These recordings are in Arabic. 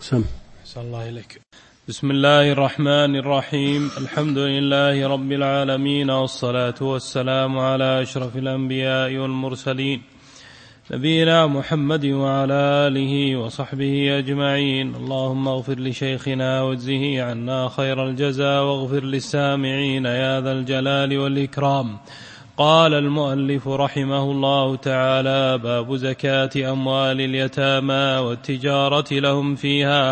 أحسن الله إليك. بسم الله الرحمن الرحيم. الحمد لله رب العالمين، والصلاة والسلام على أشرف الأنبياء والمرسلين، نبينا محمد وعلى آله وصحبه أجمعين. اللهم اغفر لشيخنا واجزه عنا خير الجزاء، واغفر للسامعين يا ذا الجلال والإكرام. قال المؤلف رحمه الله تعالى: باب زكاة أموال اليتامى والتجارة لهم فيها.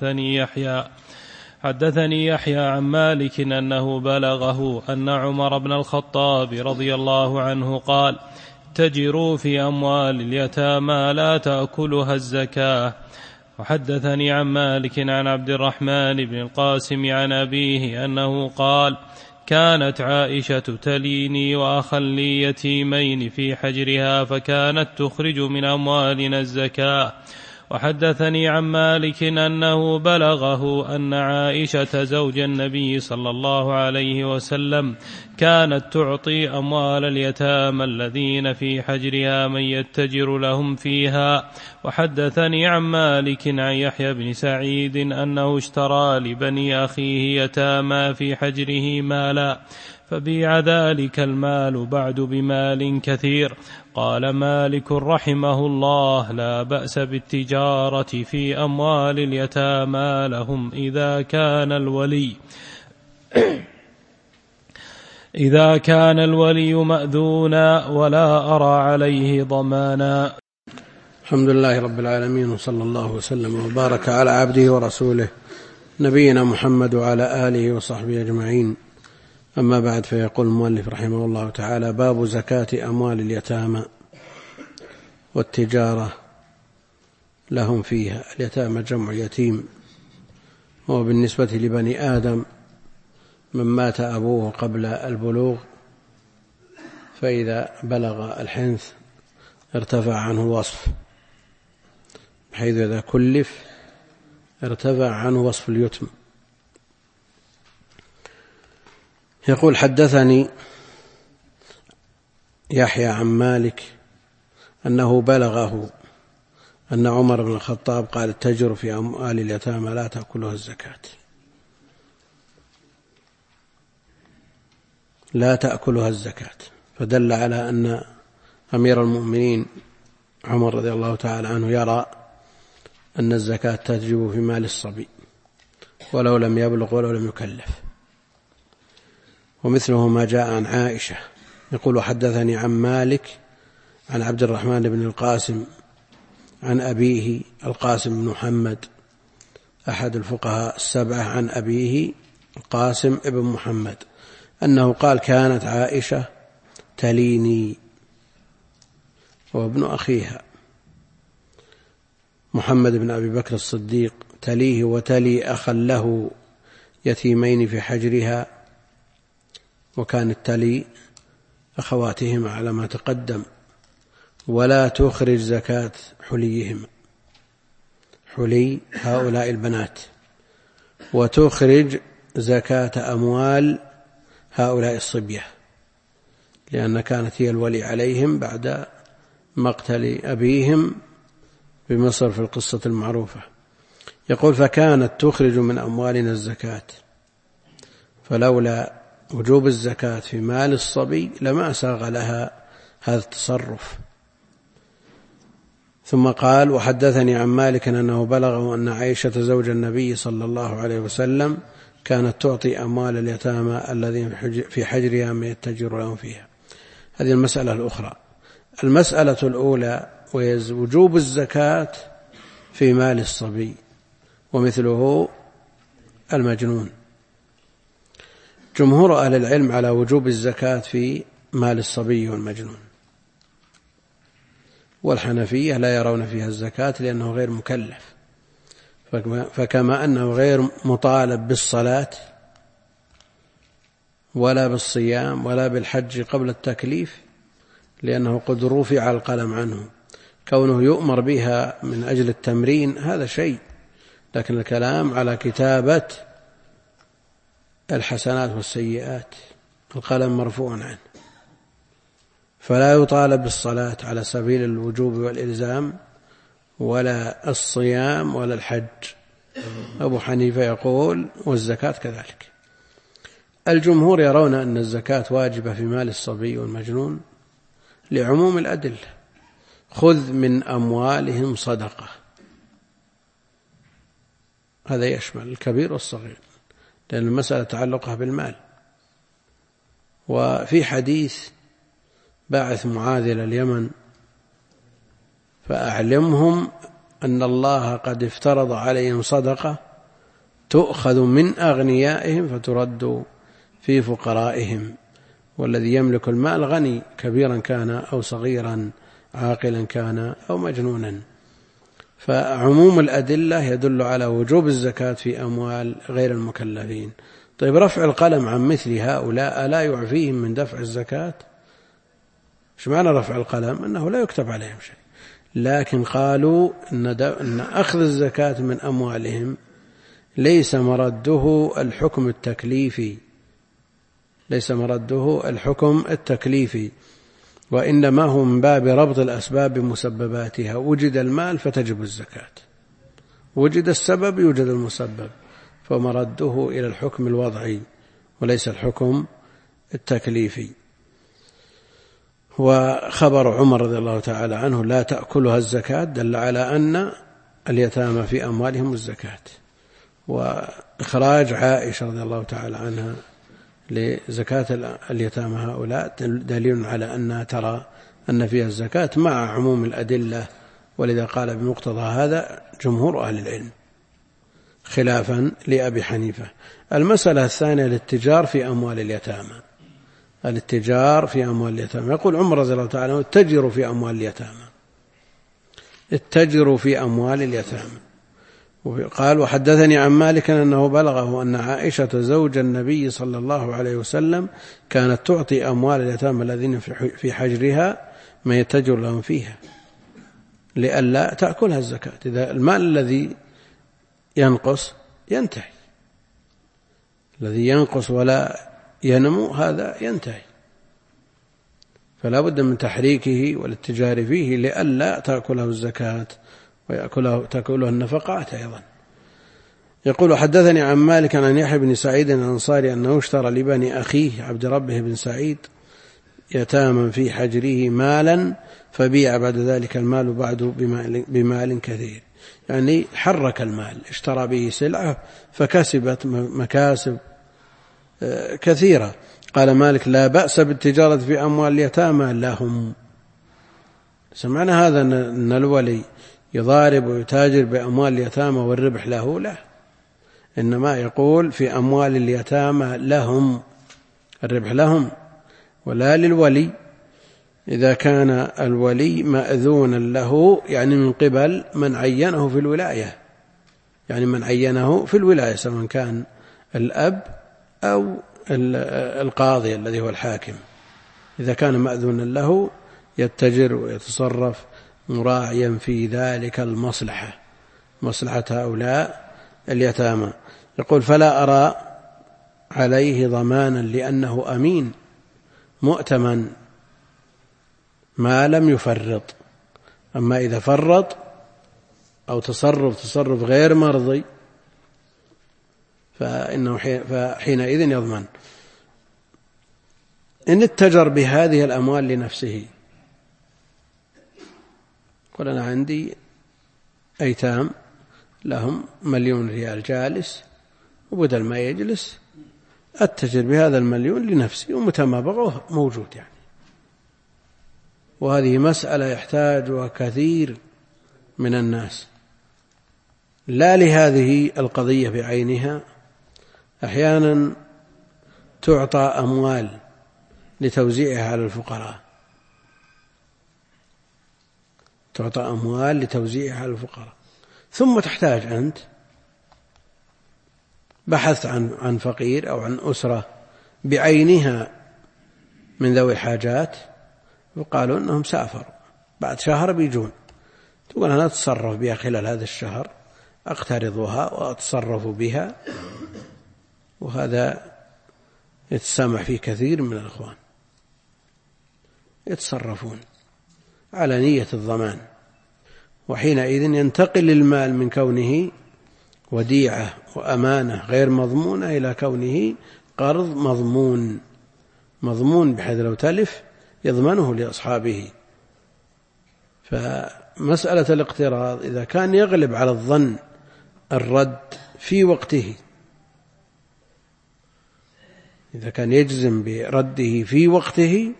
حدثني يحيى عن مالك أنه بلغه أن عمر بن الخطاب رضي الله عنه قال: اتجروا في أموال اليتامى لا تأكلها الزكاة. وحدثني عن مالك عن عبد الرحمن بن القاسم عن أبيه أنه قال: كانت عائشة تليني وأخا لي يتيمين في حجرها، فكانت تخرج من أموالنا الزكاة. وحدثني عن مالك أنه بلغه أن عائشة زوج النبي صلى الله عليه وسلم كانت تعطي أموال اليتامى الذين في حجرها من يتجر لهم فيها. وحدثني عن مالك عن يحيى بن سعيد أنه اشترى لبني أخيه يتامى في حجره مالا، فبيع ذلك المال بعد بمال كثير. قال مالك رحمه الله: لا بأس بالتجارة في أموال اليتامى لهم إذا كان الولي مأذونا ولا أرى عليه ضمانا. الحمد لله رب العالمين، وصلى الله وسلم وبارك على عبده ورسوله نبينا محمد وعلى آله وصحبه أجمعين. أما بعد، فيقول المؤلف رحمه الله تعالى: باب زكاة أموال اليتامى والتجارة لهم فيها. اليتامى جمع يتيم، وبالنسبة لبني آدم من مات أبوه قبل البلوغ، فإذا بلغ الحنث ارتفع عنه الوصف، بحيث إذا كلف ارتفع عنه وصف اليتم. يقول: حدثني يحيى عن مالك أنه بلغه أن عمر بن الخطاب قال: اتجروا في أموال اليتامى لا تأكلها الزكاة. لا تأكلها الزكاة، فدل على أن أمير المؤمنين عمر رضي الله تعالى عنه يرى أن الزكاة تجب في مال الصبي ولو لم يبلغ ولو لم يكلف. ومثله ما جاء عن عائشة. يقول: حدثني عن مالك عن عبد الرحمن بن القاسم عن أبيه القاسم بن محمد أحد الفقهاء السبعة، عن أبيه القاسم بن محمد أنه قال: كانت عائشة تليني، وابن أخيها محمد بن أبي بكر الصديق تليه وتلي أخا له يتيمين في حجرها، وكانت تلي أخواتهما على ما تقدم، ولا تخرج زكاة حليهما، حلي هؤلاء البنات، وتخرج زكاة أموال هؤلاء الصبية، لأن كانت هي الولي عليهم بعد مقتل أبيهم بمصر في القصة المعروفة. يقول: فكانت تخرج من أموالنا الزكاة، فلولا وجوب الزكاة في مال الصبي لما ساغ لها هذا التصرف. ثم قال: وحدثني عن مالك أنه بلغه أن عائشة زوج النبي صلى الله عليه وسلم كانت تعطي أموال اليتامى الذين في حجرها من يتجر لهم فيها. هذه المسألة الأخرى. المسألة الأولى وجوب الزكاة في مال الصبي، ومثله المجنون. جمهور أهل العلم على وجوب الزكاة في مال الصبي والمجنون، والحنفية لا يرون فيها الزكاة لأنه غير مكلف، فكما أنه غير مطالب بالصلاة ولا بالصيام ولا بالحج قبل التكليف لأنه قد رفع القلم عنه، كونه يؤمر بها من أجل التمرين هذا شيء، لكن الكلام على كتابة الحسنات والسيئات القلم مرفوع عنه، فلا يطالب بالصلاة على سبيل الوجوب والإلزام ولا الصيام ولا الحج، أبو حنيفة يقول والزكاة كذلك. الجمهور يرون أن الزكاة واجبة في مال الصبي والمجنون لعموم الأدلة: خذ من أموالهم صدقة، هذا يشمل الكبير والصغير لأن المسألة تعلقها بالمال. وفي حديث: باعث معاذ إلى اليمن فأعلمهم أن الله قد افترض عليهم صدقة تؤخذ من أغنيائهم فترد في فقرائهم، والذي يملك المال غني كبيرا كان أو صغيرا، عاقلا كان أو مجنونا. فعموم الأدلة يدل على وجوب الزكاة في أموال غير المكلفين. طيب، رفع القلم عن مثل هؤلاء لا يعفيهم من دفع الزكاة؟ ايش معنى رفع القلم؟ أنه لا يكتب عليهم شيء، لكن قالوا أن أخذ الزكاة من أموالهم ليس مرده الحكم التكليفي، ليس مرده الحكم التكليفي، وإنما هو من باب ربط الأسباب بمسبباتها. وجد المال فتجب الزكاة، وجد السبب يوجد المسبب، فمرده إلى الحكم الوضعي وليس الحكم التكليفي. وخبر عمر رضي الله تعالى عنه لا تأكلها الزكاة دل على أن اليتامى في أموالهم الزكاة. وإخراج عائشة رضي الله تعالى عنها لزكاة اليتامى هؤلاء دليل على أنها ترى أن فيها الزكاة مع عموم الأدلة، ولذا قال بمقتضى هذا جمهور أهل العلم خلافا لأبي حنيفة. المسألة الثانية: الاتجار في أموال اليتامى. الاتجار في أموال اليتامى، يقول عمر رضي الله تعالى عنه: اتجروا في أموال اليتامى، اتجروا في أموال اليتامى. قال: وحدثني عن مالك أنه بلغه أن عائشة زوج النبي صلى الله عليه وسلم كانت تعطي أموال اليتامى الذين في حجرها ما يتجر لهم فيها لئلا تأكلها الزكاة. إذا المال الذي ينقص ينتهي، الذي ينقص ولا ينمو هذا ينتهي، فلا بد من تحريكه والاتجار فيه لئلا تأكله الزكاة وتأكله النفقات أيضا. يقول: حدثني عن مالك عن يحيى بن سعيد الأنصاري أنه اشترى لبني أخيه عبد ربه بن سعيد يتاما في حجره مالا فبيع بعد ذلك المال بعد بمال كثير، يعني حرك المال، اشترى به سلعة فكسبت مكاسب كثيرة. قال مالك: لا بأس بالتجارة في أموال اليتامى لهم. سمعنا هذا أن الولي يضارب ويتاجر بأموال اليتامى والربح له؟ لا، إنما يقول في أموال اليتامى لهم، الربح لهم ولا للولي. إذا كان الولي مأذونا له يعني من قبل من عينه في الولاية، يعني من عينه في الولاية سواء كان الأب أو القاضي الذي هو الحاكم، إذا كان مأذونا له يتجر ويتصرف مراعيا في ذلك المصلحة، مصلحة هؤلاء اليتامى. يقول: فلا أرى عليه ضمانا لأنه أمين مؤتمن ما لم يفرط. أما إذا فرط أو تصرف غير مرضي فحينئذ يضمن. إن اتجر بهذه الأموال لنفسه، قل: أنا عندي أيتام لهم 1,000,000 ريال جالس، وبدل ما يجلس أتجر بهذا 1,000,000 لنفسي، ومتمابغه موجود يعني. وهذه مسألة يحتاجها كثير من الناس، لا لهذه القضية بعينها. أحيانا تعطى أموال لتوزيعها على الفقراء، تعطى أموال لتوزيعها على الفقراء، ثم تحتاج أنت، بحثت عن فقير أو عن أسرة بعينها من ذوي الحاجات وقالوا أنهم سافروا بعد شهر بيجون، تقول: أنا أتصرف بها خلال هذا الشهر، أقترضها وأتصرف بها. وهذا يتسامح فيه كثير من الأخوان، يتصرفون على نية الضمان، وحينئذ ينتقل المال من كونه وديعة وأمانة غير مضمونة إلى كونه قرض مضمون بحيث لو تلف يضمنه لأصحابه. فمسألة الاقتراض إذا كان يغلب على الظن الرد في وقته، إذا كان يجزم برده في وقته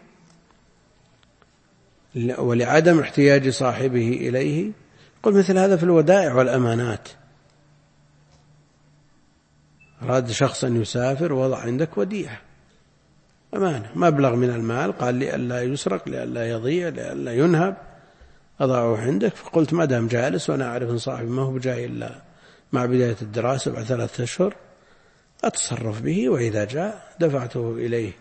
ولعدم احتياج صاحبه إليه، قل مثل هذا في الودائع والأمانات. أراد شخص أن يسافر ووضع عندك وديعة أمانة مبلغ من المال، قال لئلا يسرق لئلا يضيع لئلا ينهب، أضعه عندك. فقلت ما دام جالس وأنا أعرف أن صاحبي ما هو بجاي إلا مع بداية الدراسة بعد 3 أشهر، أتصرف به وإذا جاء دفعته إليه.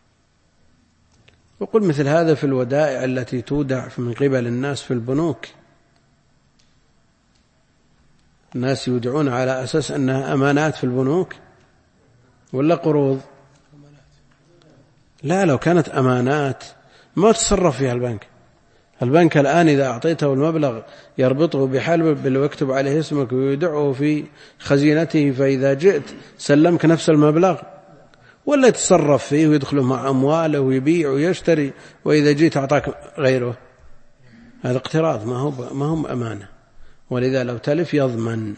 وقل مثل هذا في الودائع التي تودع من قبل الناس في البنوك. الناس يودعون على أساس أنها أمانات في البنوك ولا قروض؟ لا، لو كانت أمانات ما تصرف فيها البنك الآن إذا أعطيته المبلغ يربطه بحلب ويكتب عليه اسمك ويودعه في خزينته، فإذا جئت سلمك نفس المبلغ، ولا يتصرف فيه ويدخله مع أمواله ويبيع ويشتري، وإذا جئت أعطاك غيره. هذا اقتراض ما هم أمانة، ولذا لو تلف يضمن،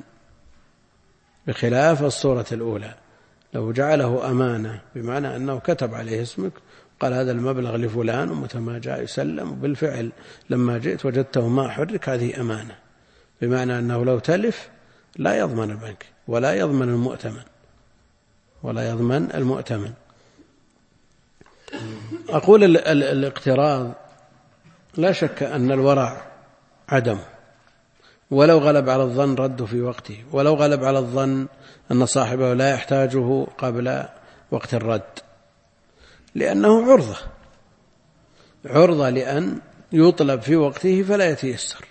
بخلاف الصورة الأولى لو جعله أمانة بمعنى أنه كتب عليه اسمك قال هذا المبلغ لفلان، ومتى ما جاء يسلم، وبالفعل لما جئت وجدته ما حرك، هذه أمانة، بمعنى أنه لو تلف لا يضمن البنك ولا يضمن المؤتمن. أقول الاقتراض لا شك أن الورع عدمه، ولو غلب على الظن رده في وقته، ولو غلب على الظن أن صاحبه لا يحتاجه قبل وقت الرد، لأنه عرضة لأن يطلب في وقته فلا يتيسر.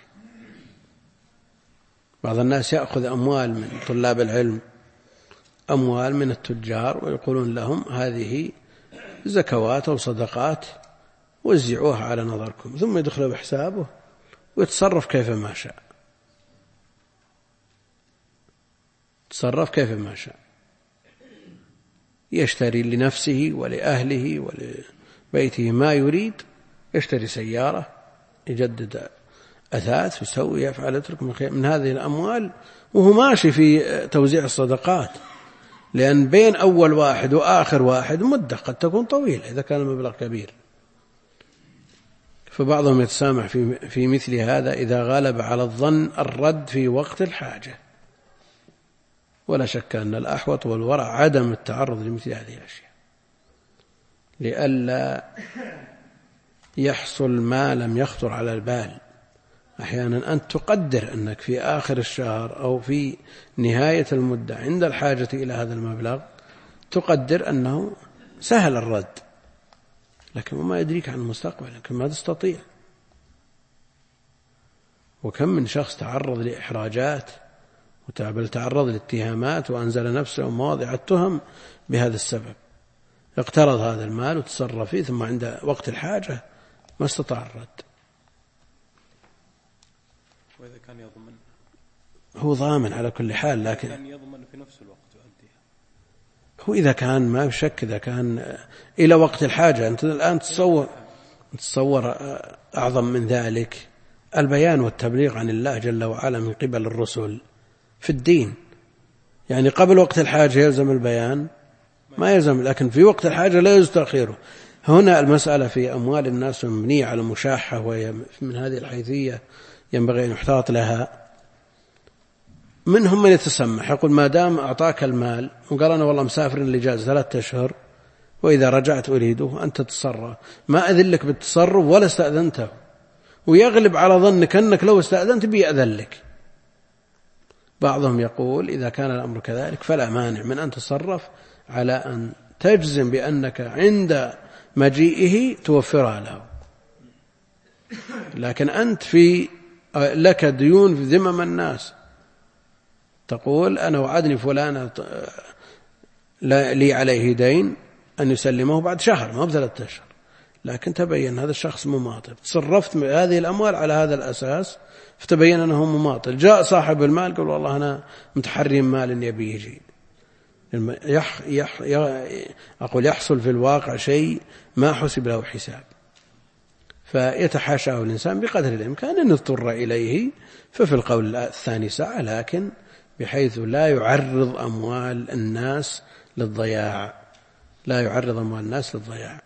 بعض الناس يأخذ أموال من طلاب العلم، أموال من التجار، ويقولون لهم هذه زكوات أو صدقات وزعوها على نظركم، ثم يدخل بحسابه ويتصرف كيف ما شاء، يشتري لنفسه ولأهله ولبيته ما يريد، يشتري سيارة، يجدد أثاث، يسوي، يفعل، يترك من هذه الأموال، وهو ماشي في توزيع الصدقات، لأن بين أول واحد وآخر واحد مدة قد تكون طويلة إذا كان المبلغ كبير. فبعضهم يتسامح في مثل هذا إذا غلب على الظن الرد في وقت الحاجة. ولا شك أن الأحوط والورع عدم التعرض لمثل هذه الأشياء، لئلا يحصل ما لم يخطر على البال. أحيانا أنت تقدر أنك في آخر الشهر أو في نهاية المدة عند الحاجة إلى هذا المبلغ تقدر أنه سهل الرد، لكن وما يدريك عن المستقبل، لكن ما تستطيع. وكم من شخص تعرض لإحراجات بل تعرض لاتهامات وأنزل نفسه مواضع التهم بهذا السبب، اقترض هذا المال وتصرف فيه، ثم عند وقت الحاجة ما استطاع الرد. وإذا كان يضمن، هو ضامن على كل حال، لكن كان يضمن في نفس الوقت يؤديها. هو إذا كان ما بشك، إذا كان إلى وقت الحاجة. أنت الآن تصور أعظم من ذلك البيان والتبليغ عن الله جل وعلا من قبل الرسل في الدين. يعني قبل وقت الحاجة يلزم البيان؟ ما يلزم، لكن في وقت الحاجة لا يجوز تأخيره. هنا المسألة في أموال الناس مبنية على المشاحة، وهي من هذه الحيثية ينبغي أن يحتاط لها. منهم من يتسمح يقول ما دام أعطاك المال وقال أنا والله مسافر لإجازة 3 أشهر وإذا رجعت أريده، أنت تتصرف، ما أذلك بالتصرف ولا استأذنته، ويغلب على ظنك أنك لو استأذنت بيأذن لك. بعضهم يقول إذا كان الأمر كذلك فلا مانع من أن تتصرف على أن تجزم بأنك عند مجيئه توفرها له. لكن أنت لك ديون في ذمم الناس، تقول أنا وعدني فلان لي عليه دين أن يسلمه بعد شهر ما ب3 أشهر، لكن تبين هذا الشخص مماطل، تصرفت هذه الأموال على هذا الأساس فتبين أنه مماطل. جاء صاحب المال قال والله أنا متحري مال يبي يجي، أقول يحصل في الواقع شيء ما حسب له حساب، فيتحاشاه الإنسان بقدر الإمكان أن يضطر إليه. ففي القول الثاني سعة، لكن بحيث لا يعرض أموال الناس للضياع، لا يعرض أموال الناس للضياع.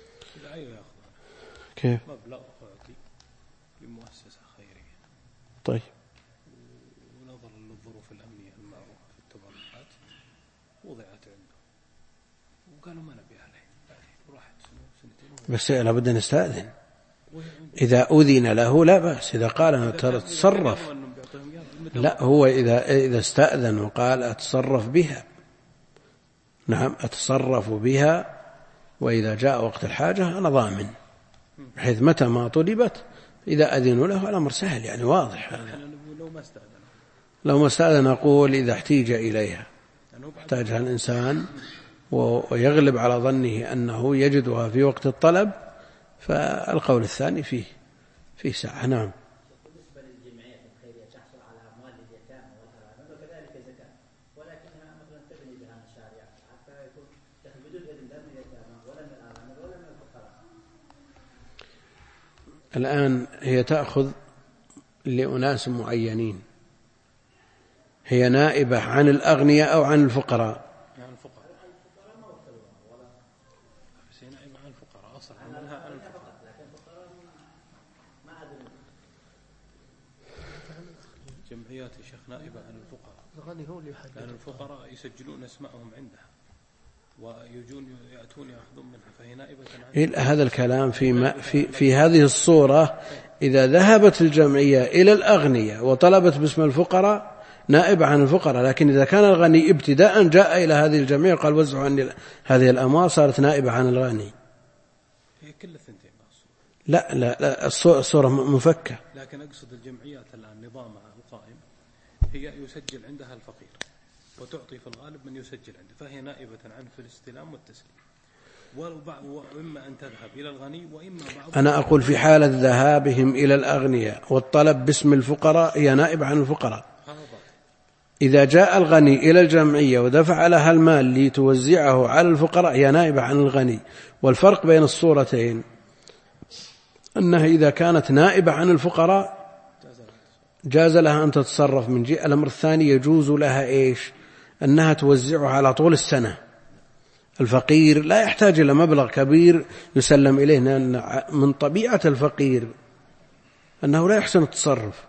كيف؟ مبلغ أعطي لمؤسسة خيرية، طيب، ونظرا للظروف الأمنية المعروفة في التبرعات وضعت عنده وقالوا ما نبي عليه، وراحت سنتين بس لابد أن يستأذن. إذا أذن له لا بأس، إذا قال أنا أتصرف، لا، هو إذا استأذن وقال أتصرف بها، نعم أتصرف بها، وإذا جاء وقت الحاجة أنا ضامن، بحيث متى ما طلبت إذا أذنوا له الأمر سهل، يعني واضح. لو ما استأذن أقول إذا احتيج إليها، احتاجها الإنسان ويغلب على ظنه أنه يجدها في وقت الطلب، فالقول الثاني فيه سعة. نعم. بالنسبة للجمعيات الخيرية تحصل على أموال اليتامى والأرامل وكذلك الزكاة، ولكنها مثلا تبني بها مشاريع حتى يكون بدون إذن لا من اليتامى ولا من الأرامل ولا من الفقراء. الآن هي تأخذ لأناس معينين، هي نائبة عن الأغنياء أو عن الفقراء؟ عن الفقراء. بس هي نائبة عن الفقراء، أصلا منها عن الفقراء. جمعيات يا شيخ نائبة عن الفقراء، لأن الفقراء يسجلون اسمائهم عندها ويجون يأتون يأخذون منها، فهي نائبة عنها. هذا الكلام في هذه الصورة، إذا ذهبت الجمعية إلى الأغنياء وطلبت باسم الفقراء نائبة عن الفقراء، لكن إذا كان الغني ابتداء جاء إلى هذه الجمعية وقال وزعوا عني هذه الأموال، صارت نائبة عن الغني. هي كل الثنتين. لا الصورة مفكة. لكن أقصد الجمعيات الآن نظامها القائم هي يسجل عندها الفقير وتعطي في الغالب من يسجل عنده، فهي نائبة عنه في الاستلام والتسليم، وإما أن تذهب إلى الغني وإما بعض. أنا أقول في حالة ذهابهم إلى الأغنياء والطلب باسم الفقراء هي نائبة عن الفقراء. إذا جاء الغني إلى الجمعية ودفع لها المال لتوزعه على الفقراء هي نائبة عن الغني. والفرق بين الصورتين أنها إذا كانت نائبة عن الفقراء جاز لها أن تتصرف من جهة. الأمر الثاني يجوز لها إيش؟ أنها توزعها على طول السنة. الفقير لا يحتاج إلى مبلغ كبير يسلم إليه، لأن من طبيعة الفقير أنه لا يحسن التصرف،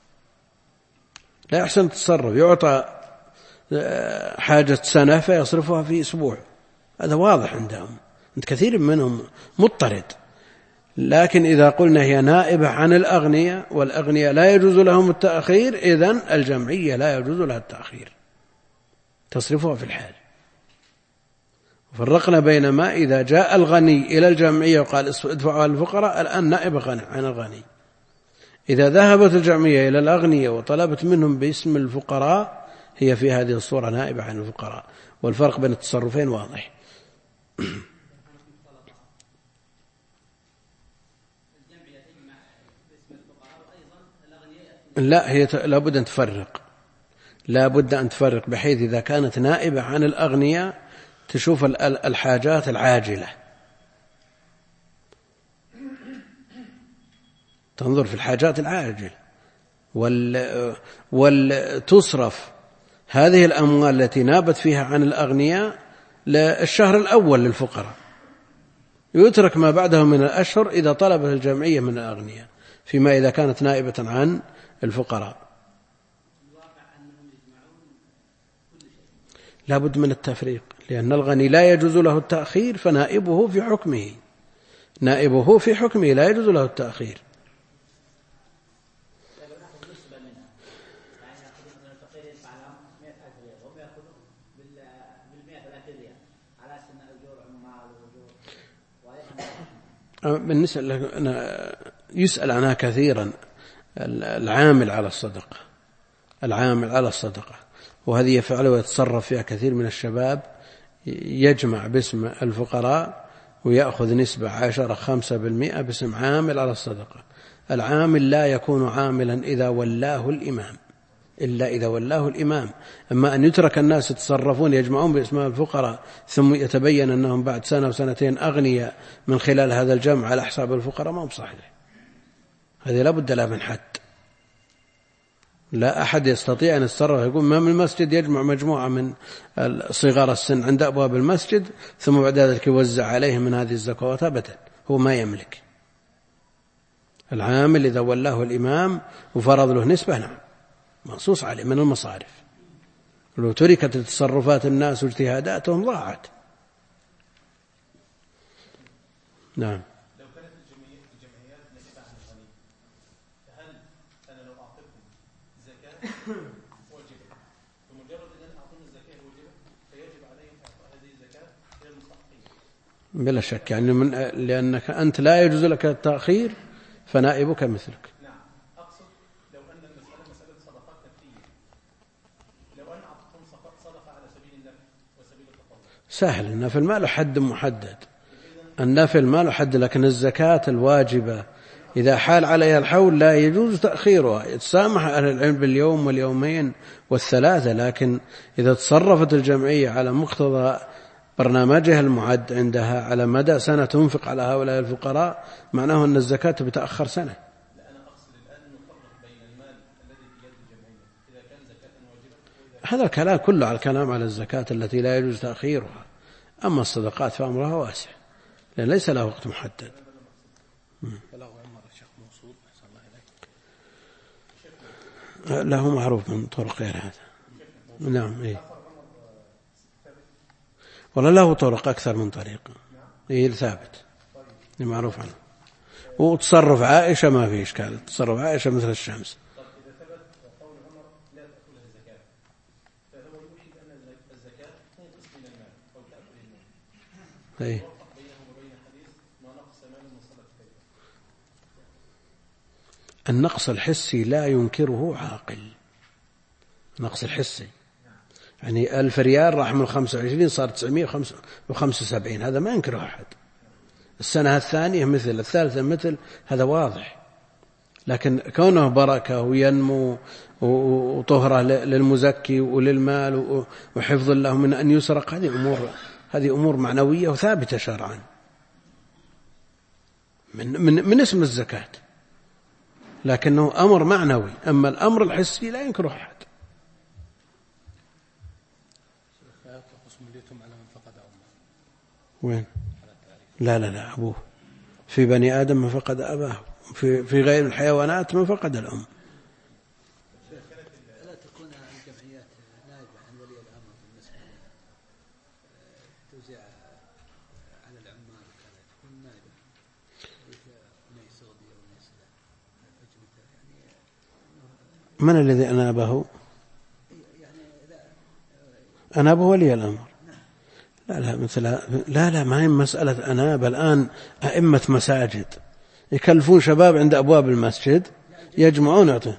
يعطى حاجة سنة فيصرفها في أسبوع، هذا واضح عندهم، عند كثير منهم مضطرد. لكن إذا قلنا هي نائبة عن الأغنياء والأغنياء لا يجوز لهم التأخير، إذن الجمعية لا يجوز لها التأخير، تصرفها في الحال. فرقنا بين ما إذا جاء الغني إلى الجمعية وقال ادفعوا الفقراء، الآن نائبة عن الغني. إذا ذهبت الجمعية إلى الأغنياء وطلبت منهم باسم الفقراء هي في هذه الصورة نائبة عن الفقراء. والفرق بين التصرفين واضح. لا، هي لابد أن تفرق بحيث إذا كانت نائبة عن الأغنياء تشوف الحاجات العاجلة، تنظر في الحاجات العاجلة، وتصرف هذه الأموال التي نابت فيها عن الأغنياء للشهر الأول للفقراء، يترك ما بعده من الأشهر إذا طلبت الجمعية من الأغنياء، فيما إذا كانت نائبة عن الفقراء. لا بد من التفريق، لأن الغني لا يجوز له التأخير، فنائبه في حكمه لا يجوز له التأخير. بالنسبة يسأل عنها كثيرا العامل على الصدقة، وهذه يفعل ويتصرف فيها كثير من الشباب، يجمع باسم الفقراء ويأخذ نسبة 5% باسم عامل على الصدقة. العامل لا يكون عاملا إذا ولاه الإمام، إلا إذا ولاه الإمام. أما أن يترك الناس يتصرفون يجمعون باسماء الفقراء ثم يتبين أنهم بعد سنة وسنتين أغنياء من خلال هذا الجمع على حساب الفقراء، ما هو صحيح. هذه لا بد لها من حد. لا أحد يستطيع أن يتصرف يقول ما من المسجد يجمع مجموعة من صغار السن عند أبواب المسجد ثم بعد ذلك يوزع عليهم من هذه الزكوات، أبدا، هو ما يملك. العامل إذا ولاه الإمام وفرض له نسبة، نعم، منصوص عليه من المصارف. لو تركت تصرفات الناس واجتهاداتهم ضاعت. نعم. لو كانت الجمعيات نائبة عن الغني، فهل أنا لو أعطيتهم زكاة واجبة بمجرد أن أنا أعطيهم الزكاة واجبة فيجب عليهم إعطاء هذه الزكاة غير المستحقين؟ بلا شك، يعني لأنك أنت لا يجوز لك التأخير فنائبك مثلك. نعم، أقصد لو أن المسألة مسألة صدقات نفسية، لو أن أعطيتهم صدقة على سبيل النفل وسبيل التطوع سهل. النفل ما له حد محدد، النفل ما له حد، لكن الزكاة الواجبة إذا حال عليها الحول لا يجوز تأخيرها. يتسامح أهل العلم باليوم واليومين والثلاثة، لكن إذا تصرفت الجمعية على مقتضى برنامجها المعد عندها على مدى سنة تنفق على هؤلاء الفقراء، معناه أن الزكاة بتأخر سنة. أنا أقصد الآن نفرق بين المال الذي بيد الجمعية إذا كان زكاة واجبة. هذا الكلام كله على الكلام على الزكاة التي لا يجوز تأخيرها. أما الصدقات فأمرها واسع لأن ليس له وقت محدد. له معروف من طرق غير هذا. نعم. إيه؟ ولا له طرق أكثر من طريق. إيه ثابت معروف عنه. وتصرف عائشة ما في إشكال، تصرف عائشة مثل الشمس. طب إذا ثبت قول عمر لا تأكل الزكاة، فهو يوحي أن الزكاة تنقص من المال أو تأكل المال. أي. يوفق بينه وبين حديث ما نقص مال من صدقة. النقص الحسي لا ينكره عاقل. النقص الحسي يعني 1000 ريال راح من 25 صار 975، هذا ما ينكره أحد. السنة الثانية مثل، الثالثة مثل، هذا واضح. لكن كونه بركة وينمو وطهرة للمزكي وللمال وحفظ له من أن يسرق، هذه أمور معنوية وثابتة شرعا من اسم الزكاة، لكنه أمر معنوي. أما الأمر الحسي لا ينكره أحد. وين؟ لا أبوه. في بني آدم من فقد أباه، في غير الحيوانات من فقد الأم. لا تكون الجمعيات نائبة عن ولي الأمر بالنسبة توزيع على العمال وكذا، تكون نائبة بني سعودي أو بني سلام. من الذي أنابه؟ أنابه ولي الأمر. لا ما هي مسألة أناب. الآن أئمة مساجد يكلفون شباب عند أبواب المسجد يجمعون يعطون،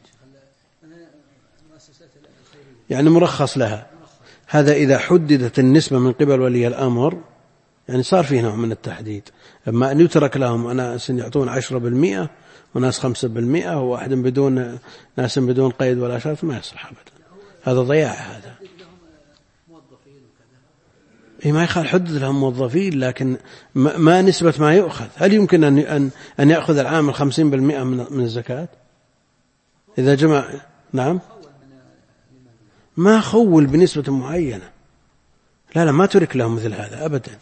يعني مرخص لها. هذا إذا حددت النسبة من قبل ولي الأمر يعني صار فيه نوع من التحديد. أما أن يترك لهم أناس يعطون 10% وناس 5% وواحد بدون ناس بدون قيد ولا شرط، ما يصلح أبدا. هذا ضياع. هذا ما يخال حدد لهم موظفين، لكن ما نسبة ما يؤخذ. هل يمكن أن يأخذ العامل 50% من الزكاة إذا جمع؟ نعم، ما خول بنسبة معينة. لا ما ترك لهم مثل هذا أبدا.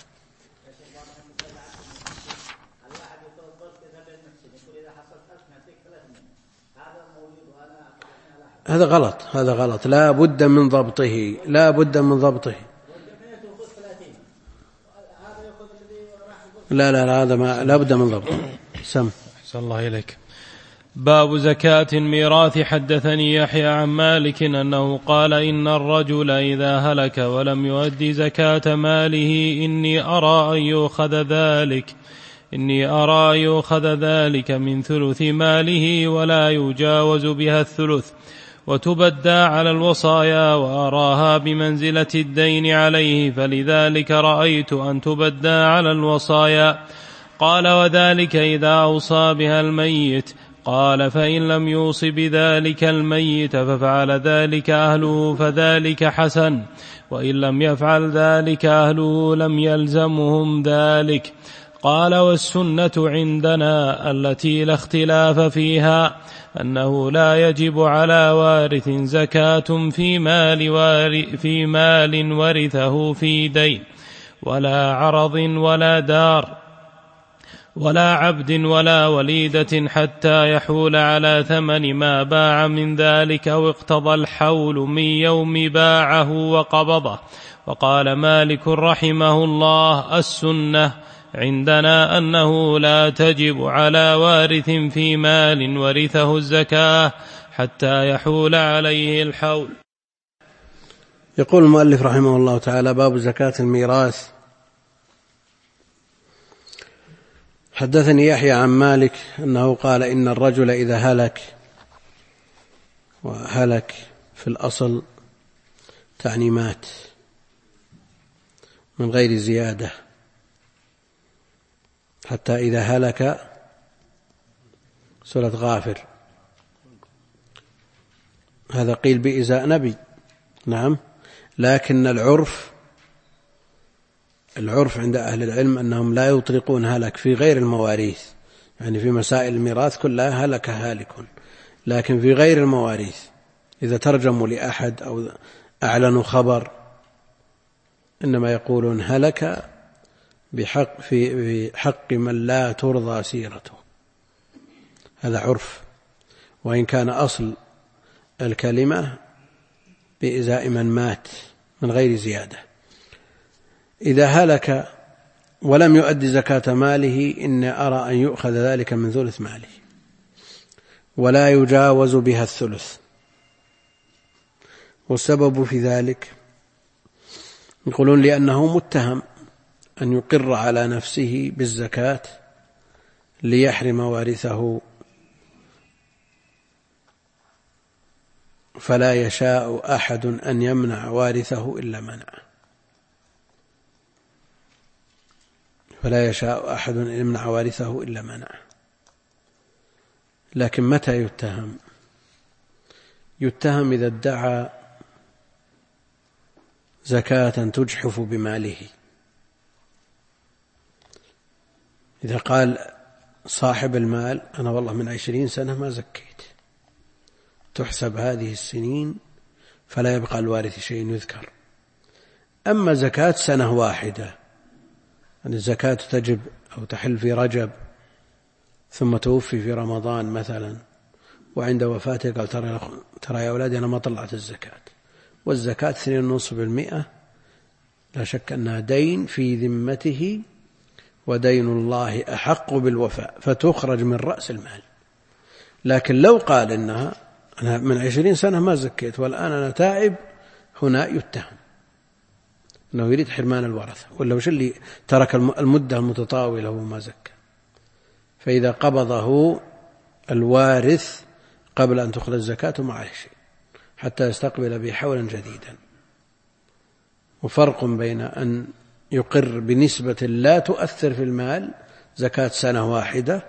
هذا غلط. لا بد من ضبطه. لا هذا ما لا بد من ضبط. سم. أحسن الله إليك. باب زكاة الميراث. حدثني يحيى عن مالك أنه قال إن الرجل إذا هلك ولم يؤدي زكاة ماله إني أرى أن يؤخذ ذلك من ثلث ماله ولا يجاوز بها الثلث، وتبدى على الوصايا وأراها بمنزلة الدين عليه، فلذلك رأيت أن تبدى على الوصايا. قال: وذلك إذا أوصى بها الميت. قال: فإن لم يوص بذلك الميت ففعل ذلك أهله فذلك حسن، وإن لم يفعل ذلك أهله لم يلزمهم ذلك. قال: والسنة عندنا التي لا اختلاف فيها أنه لا يجب على وارث زكاة في مال ورثه في دين ولا عرض ولا دار ولا عبد ولا وليدة حتى يحول على ثمن ما باع من ذلك، أو اقتضى الحول من يوم باعه وقبضه. وقال مالك رحمه الله: السنة عندنا أنه لا تجب على وارث في مال ورثه الزكاة حتى يحول عليه الحول. يقول المؤلف رحمه الله تعالى: باب زكاة الميراث. حدثني يحيى عن مالك أنه قال: إن الرجل إذا هلك، وهلك في الأصل تعني مات من غير زيادة، حتى إذا هلك سورة غافر، هذا قيل بإزاء نبي، نعم، لكن العرف عند أهل العلم أنهم لا يطلقون هلك في غير المواريث، يعني في مسائل الميراث كلها هلك هالك، لكن في غير المواريث إذا ترجموا لأحد أو أعلنوا خبر إنما يقولون هلك في حق من لا ترضى سيرته، هذا عرف، وإن كان أصل الكلمة بإزاء من مات من غير زيادة. إذا هلك ولم يؤدي زكاة ماله إني أرى أن يؤخذ ذلك من ثلث ماله ولا يجاوز بها الثلث. والسبب في ذلك يقولون لأنه متهم أن يقر على نفسه بالزكاة ليحرم وارثه، فلا يشاء أحد أن يمنع وارثه إلا منعه، فلا يشاء أحد أن يمنع وارثه إلا منعه. لكن متى يتهم إذا ادعى زكاة تجحف بماله، إذا قال صاحب المال: أنا والله من 20 سنة ما زكيت، تحسب هذه السنين فلا يبقى الوارث شيء يذكر. أما زكاة سنة واحدة، يعني الزكاة تجب أو تحل في رجب ثم توفي في رمضان مثلا، وعند وفاته قال: ترى يا أولادي أنا ما طلعت الزكاة، والزكاة 2.5%، لا شك أنها دين في ذمته، ودين الله أحق بالوفاء، فتخرج من رأس المال. لكن لو قال إنها أنا من 20 سنة ما زكيت والآن أنا تائب، هنا يتهم أنه يريد حرمان الورثة، ولا وش اللي ترك المدة المتطاولة وما زكى. فإذا قبضه الوارث قبل أن تخرج الزكاة ما عليه شيء حتى يستقبل به حولا جديدا. وفرق بين أن يقر بنسبة لا تؤثر في المال، زكاة سنة واحدة،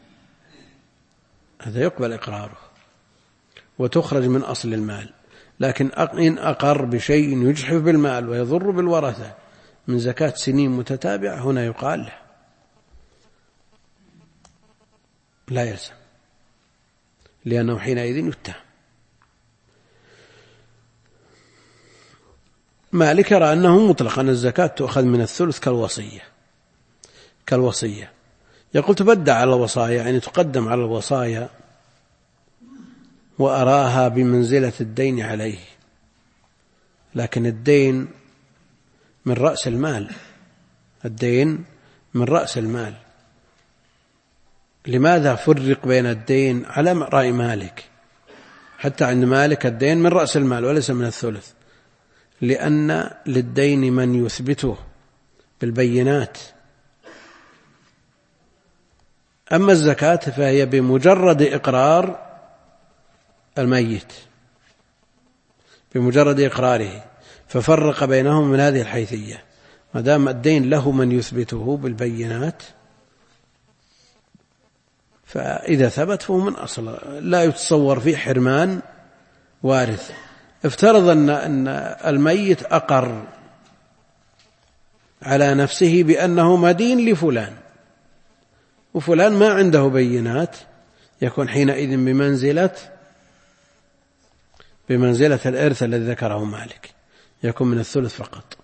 هذا يقبل إقراره وتخرج من أصل المال، لكن إن أقر بشيء يجحف بالمال ويضر بالورثة من زكاة سنين متتابعة، هنا يقال له لا يلزم، لأنه حينئذ يتهم. مالك يرى أنه مطلق، أن الزكاة تؤخذ من الثلث كالوصية. يقول تبدى على الوصايا، يعني تقدم على الوصايا، وأراها بمنزلة الدين عليه، لكن الدين من رأس المال، الدين من رأس المال. لماذا فرق بين الدين على رأي مالك؟ حتى عند مالك الدين من رأس المال وليس من الثلث، لأن للدين من يثبته بالبينات. أما الزكاة فهي بمجرد إقرار الميت بمجرد إقراره، ففرق بينهم من هذه الحيثية. ما دام الدين له من يثبته بالبينات، فإذا ثبت فهو من أصل، لا يتصور فيه حرمان وارث. افترض أن الميت أقر على نفسه بأنه مدين لفلان، وفلان ما عنده بينات، يكون حينئذ بمنزلة الإرث الذي ذكره مالك، يكون من الثلث فقط،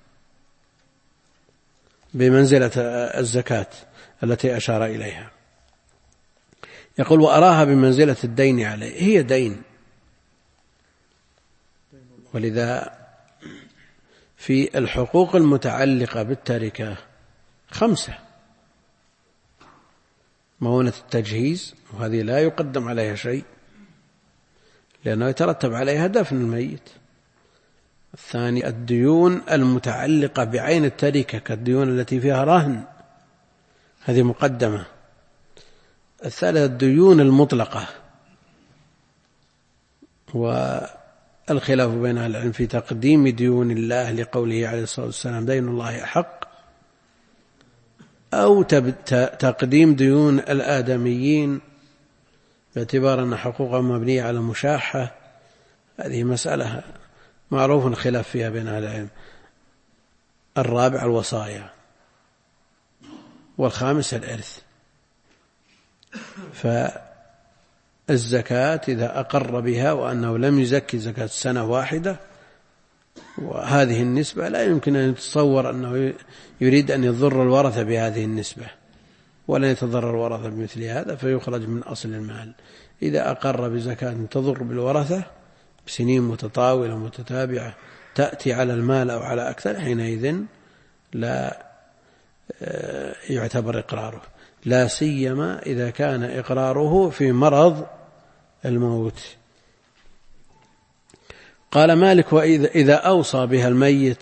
بمنزلة الزكاة التي أشار إليها. يقول وأراها بمنزلة الدين عليه، هي دين. ولذا في الحقوق المتعلقة بالتركة 5: مؤونة التجهيز، وهذه لا يقدم عليها شيء لأنه يترتب عليها دفن الميت. الثاني الديون المتعلقة بعين التركة كالديون التي فيها رهن، هذه مقدمة. الثالث الديون المطلقة، والخلاف بين أهل العلم في تقديم ديون الله لقوله عليه الصلاة والسلام دين الله أحق، أو تقديم ديون الآدميين باعتبار أن حقوقهم مبنية على مشاحة. هذه مسألة معروف الخلاف فيها بين أهل العلم. الرابع الوصايا، والخامس الإرث. فالزكاة إذا أقر بها وأنه لم يزكي زكاة سنة واحدة، وهذه النسبة لا يمكن أن يتصور أنه يريد أن يضر الورثة بهذه النسبة، ولا يتضرر الورثة بمثل هذا، فيخرج من أصل المال. إذا أقر بزكاة تضر بالورثة بسنين متطاولة متتابعة تأتي على المال أو على أكثر، حينئذ لا يعتبر إقراره، لا سيما إذا كان إقراره في مرض الموت. قال مالك وإذا أوصى بها الميت،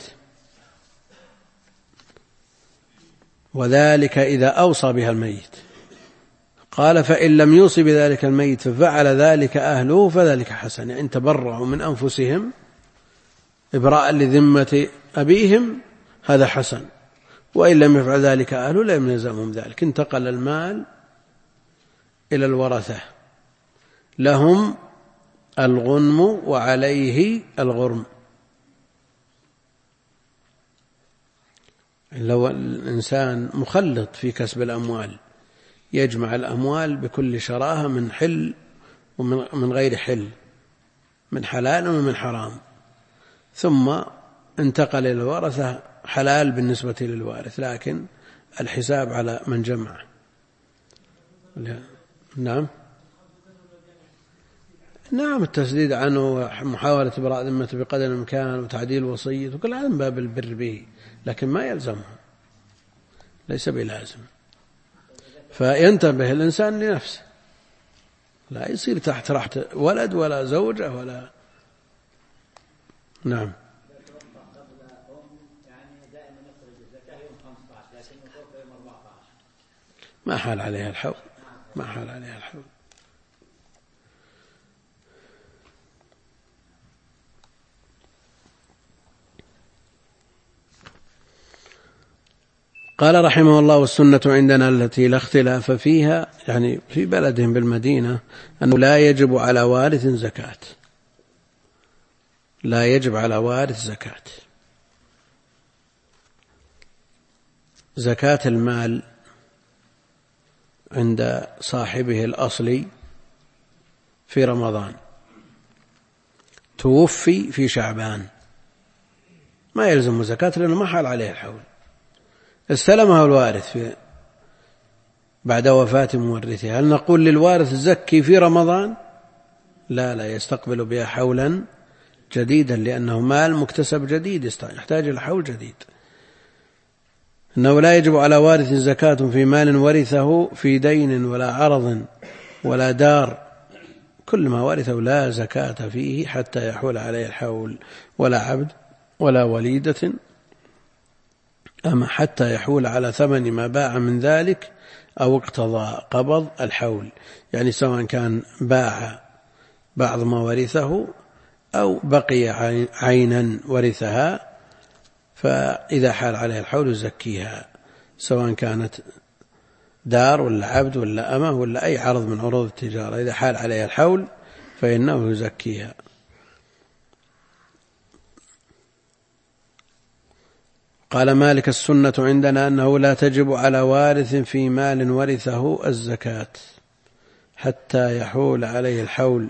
وذلك إذا أوصى بها الميت. قال فإن لم يوصي بذلك الميت ففعل ذلك أهله فذلك حسن، يعني تبرعوا من أنفسهم إبراء لذمة أبيهم، هذا حسن. وإن لم يفعل ذلك أهله لم يلزمهم ذلك. انتقل المال إلى الورثة، لهم الغنم وعليه الغرم. لو الإنسان مخلط في كسب الأموال، يجمع الأموال بكل شراهة من حل ومن غير حل، من حلال ومن حرام، ثم انتقل إلى الورثة، حلال بالنسبة للوارث، لكن الحساب على من جمع. نعم التسديد عنه ومحاولة إبراء ذمة بقدر الإمكان وتعديل وصية وكل هذا من باب البر به، لكن ما يلزمه، ليس بلازم. فينتبه الإنسان لنفسه، لا يصير تحت راحة ولد ولا زوجة ولا. نعم. ما حال عليها الحول، ما حال عليها الحول. قال رحمه الله والسنة عندنا التي لا اختلاف فيها، يعني في بلدهم بالمدينة، أنه لا يجب على وارث زكاة، لا يجب على وارث زكاة. زكاة المال عند صاحبه الأصلي في رمضان، توفي في شعبان، ما يلزم زكاة لأنه ما حال عليه الحول. استلمها الوارث بعد وفاة مورثه، هل نقول للوارث زكي في رمضان؟ لا يستقبل بها حولا جديدا، لأنه مال مكتسب جديد يحتاج إلى حول جديد. إنه لا يجب على وارث زكاة في مال ورثه في دين ولا عرض ولا دار، كل ما ورثه لا زكاة فيه حتى يحول عليه الحول، ولا عبد ولا وليدة، أما حتى يحول على ثمن ما باع من ذلك أو اقتضى قبض الحول، يعني سواء كان باع بعض ما ورثه أو بقي عينا ورثها، فإذا حال عليه الحول يزكيها، سواء كانت دار ولا عبد ولا أمة ولا أي عرض من عروض التجارة، إذا حال عليه الحول فإنه يزكيها. قال مالك: السنة عندنا أنه لا تجب على وارث في مال ورثه الزكاة حتى يحول عليه الحول،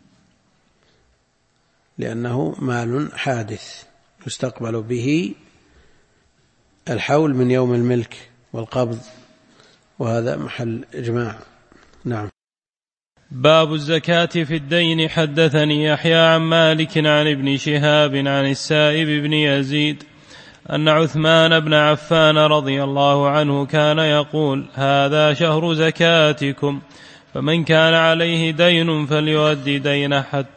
لأنه مال حادث يستقبل به الحول من يوم الملك والقبض، وهذا محل إجماع. نعم. باب الزكاة في الدين. حدثني يحيى عن مالك عن ابن شهاب عن السائب بن يزيد أن عثمان بن عفان رضي الله عنه كان يقول: هذا شهر زكاتكم، فمن كان عليه دين فليؤدي دينه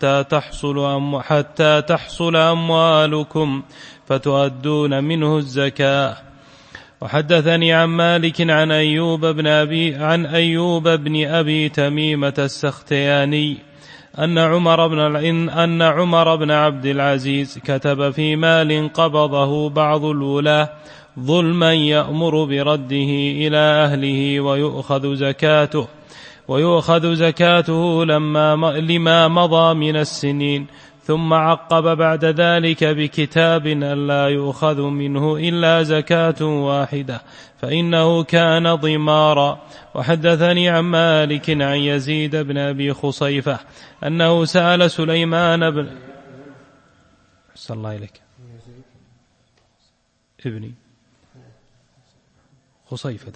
حتى تحصل أموالكم فتؤدون منه الزكاة. وحدثني عن مالك عن أيوب بن أبي تميمة السختياني أن عمر بن عبد العزيز كتب في مال قبضه بعض الولاة ظلما يأمر برده إلى أهله ويؤخذ زكاته لما مضى من السنين، ثم عقب بعد ذلك بكتاب أن لا يؤخذ منه إلا زكاة واحدة فإنه كان ضمارا. وحدثني عن مالك عن يزيد بن أبي خصيفة أنه سأل سليمان بن صلى الله عليك ابني خصيفة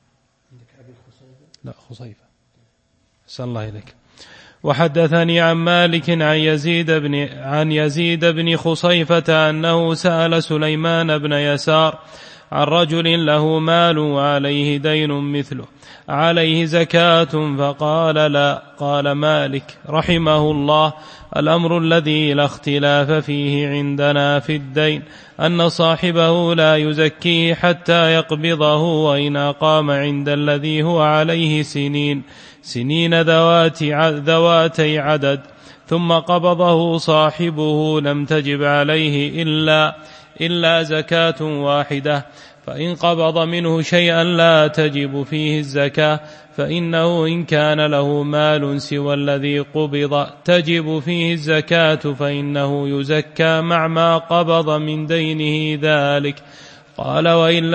لا خصيفة صلى الله عليك. وحدثني عن مالك عن يزيد بن خصيفة أنه سأل سليمان بن يسار عن رجل له مال وعليه دين مثله عليه زكاة فقال لا. قال مالك رحمه الله: الأمر الذي لا اختلاف فيه عندنا في الدين أن صاحبه لا يزكيه حتى يقبضه، وإن أقام عند الذي هو عليه سنين ذواتي عدد ثم قبضه صاحبه لم تجب عليه إلا زكاة واحدة، فإن قبض منه شيئا لا تجب فيه الزكاة، فإنه إن كان له مال سوى الذي قبض تجب فيه الزكاة، فإنه يزكى مع ما قبض من دينه ذلك. قال: وإن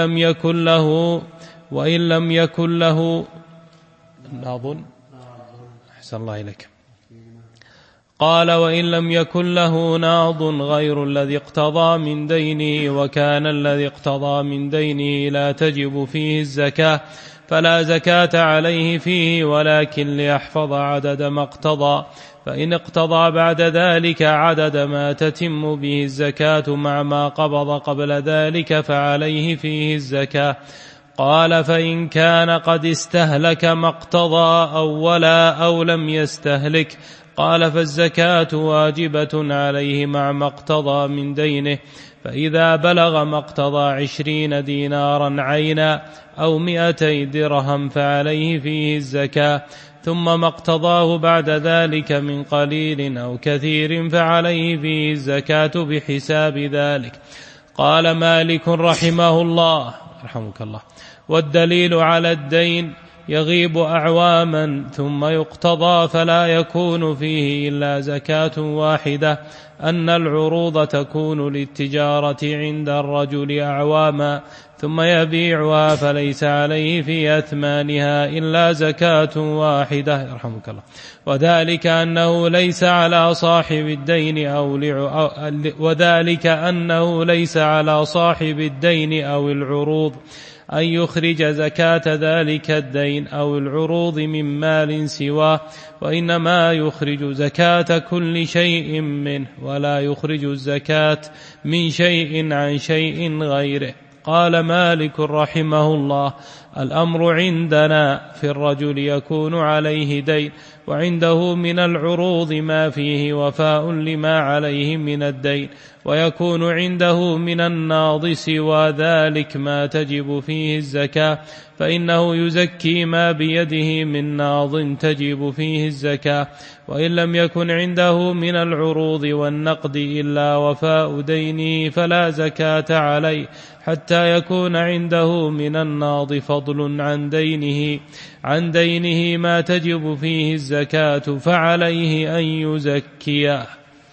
لم يكن له ناظ أحسن الله إليك. قال: وإن لم يكن له ناض غير الذي اقتضى من دينه، وكان الذي اقتضى من دينه لا تجب فيه الزكاة، فلا زكاة عليه فيه، ولكن ليحفظ عدد ما اقتضى، فإن اقتضى بعد ذلك عدد ما تتم به الزكاة مع ما قبض قبل ذلك فعليه فيه الزكاة. قال: فإن كان قد استهلك ما اقتضى أو لم يستهلك، قال: فالزكاة واجبة عليه مع ما اقتضى من دينه، فإذا بلغ ما اقتضى 20 دينارا عينا أو 200 درهم فعليه فيه الزكاة، ثم ما اقتضاه بعد ذلك من قليل أو كثير فعليه فيه الزكاة بحساب ذلك. قال مالك رحمه الله رحمك الله: والدليل على الدين يغيب أعواما ثم يقتضى فلا يكون فيه إلا زكاة واحدة، أن العروض تكون للتجارة عند الرجل أعواما ثم يبيعها فليس عليه في أثمانها إلا زكاة واحدة يرحمك الله، وذلك أنه ليس على صاحب الدين أو العروض أن يخرج زكاة ذلك الدين أو العروض من مال سواه، وإنما يخرج زكاة كل شيء منه، ولا يخرج الزكاة من شيء عن شيء غيره. قال مالك رحمه الله: الأمر عندنا في الرجل يكون عليه دين وعنده من العروض ما فيه وفاء لما عليه من الدين، ويكون عنده من الناض سوى ذلك ما تجب فيه الزكاة، فإنه يزكي ما بيده من ناض تجب فيه الزكاة. وإن لم يكن عنده من العروض والنقد إلا وفاء دينه فلا زكاة عليه حتى يكون عنده من الناض فضل عن دينه ما تجب فيه الزكاة فعليه أن يزكيه.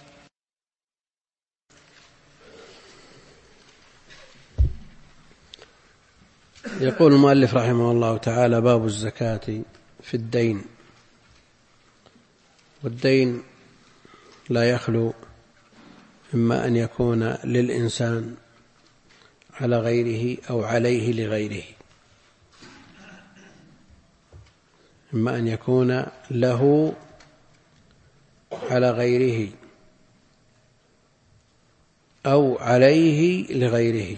يقول المؤلف رحمه الله تعالى: باب الزكاة في الدين. والدين لا يخلو إما أن يكون للإنسان على غيره أو عليه لغيره، إما أن يكون له على غيره أو عليه لغيره.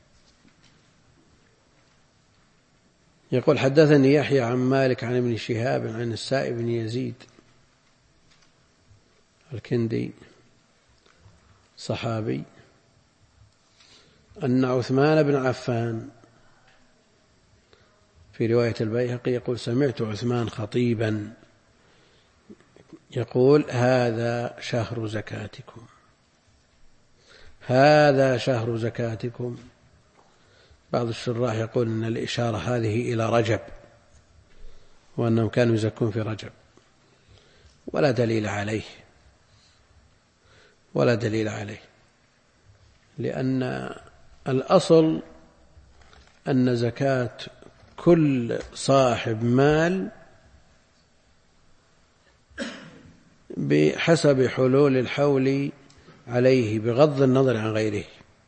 يقول: حدثني يحيى عن مالك عن ابن شهاب عن السائب بن يزيد الكندي صحابي أن عثمان بن عفان، في رواية البيهقي يقول: سمعت عثمان خطيبا يقول: هذا شهر زكاتكم، هذا شهر زكاتكم. بعض الشراح يقول إن الإشارة هذه إلى رجب، وأنهم كانوا يزكون في رجب، ولا دليل عليه، ولا دليل عليه، لأن الأصل أن زكاة كل صاحب مال بحسب حلول الحول عليه بغض النظر عن غيره،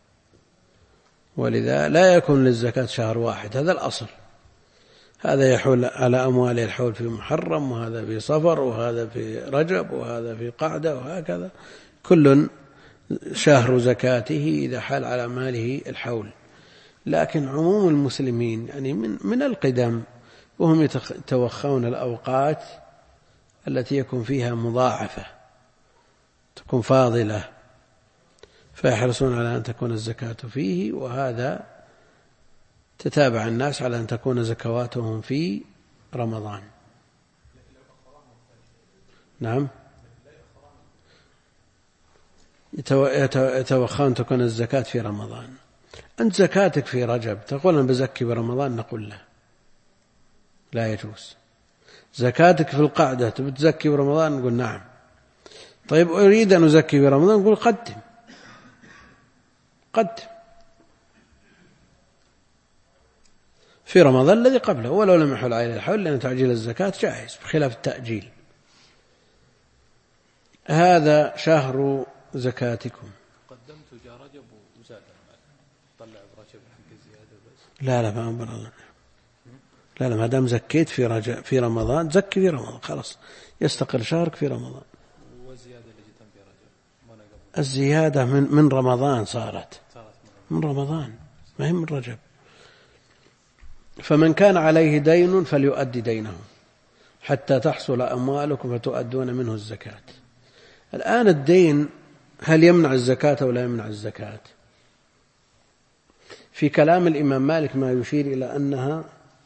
ولذا لا يكون للزكاة شهر واحد، هذا الأصل. هذا يحول على أمواله الحول في محرم، وهذا في صفر، وهذا في رجب، وهذا في قعدة، وهكذا كل شهر زكاته إذا حال على ماله الحول. لكن عموم المسلمين يعني من القدم وهم يتوخون الأوقات التي يكون فيها مضاعفة، تكون فاضلة، فيحرصون على أن تكون الزكاة فيه، وهذا تتابع الناس على أن تكون زكواتهم في رمضان. نعم، يتوخون تكون الزكاة في رمضان. أنت زكاتك في رجب تقول أنا بزكي برمضان، نقول لا يجوز. زكاتك في القعدة تزكي برمضان، نقول نعم. طيب أريد أن أزكي برمضان، نقول قدم في رمضان الذي قبله، ولو لم يحل عليه الحول، لأن تعجيل الزكاة جائز بخلاف التأجيل. هذا شهر زكاتكم. قدمت جاء رجب وزاد طلع برجب حق الزيادة بس. لا ما دام زكيت في رمضان زكي في رمضان، خلاص يستقل شهرك في رمضان. والزيادة اللي جتم في رجب الزيادة من رمضان صارت من رمضان، ما هي من رجب. فمن كان عليه دين فليؤدي دينه حتى تحصل أموالكم فتؤدون منه الزكاة. الآن الدين هل يمنع الزكاة أو لا يمنع الزكاة؟ في كلام الإمام مالك ما يشير إلى أنها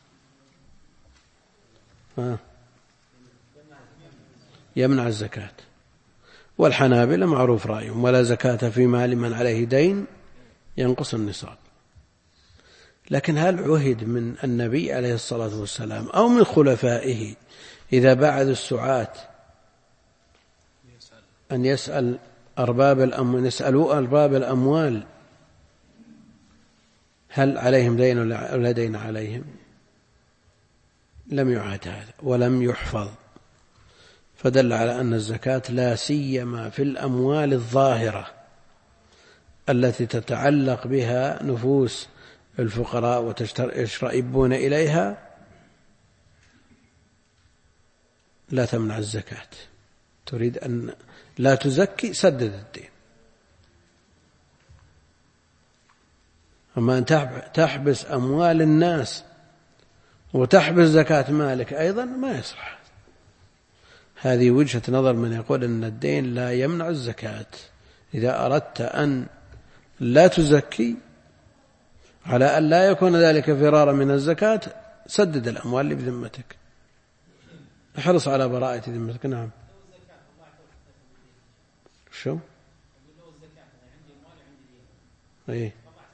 يمنع الزكاة، والحنابلة معروف رأيهم: ولا زكاة في مال من عليه دين ينقص النصاب. لكن هل عهد من النبي عليه الصلاة والسلام أو من خلفائه إذا بعد السعاة أن يسألوا أرباب الأموال هل عليهم دين ولا لا دين عليهم؟ لم يعهد هذا ولم يحفظ، فدل على أن الزكاة لا سيما في الأموال الظاهرة التي تتعلق بها نفوس الفقراء ويشرئبون إليها لا تمنع الزكاة. تريد أن لا تزكي، سدد الدين. أما أن تحبس أموال الناس وتحبس زكاة مالك أيضا ما يصلح. هذه وجهة نظر من يقول أن الدين لا يمنع الزكاة. إذا أردت أن لا تزكي على أن لا يكون ذلك فرارا من الزكاة سدد الأموال اللي بذمتك، احرص على براءة ذمتك. نعم. شو؟ ايه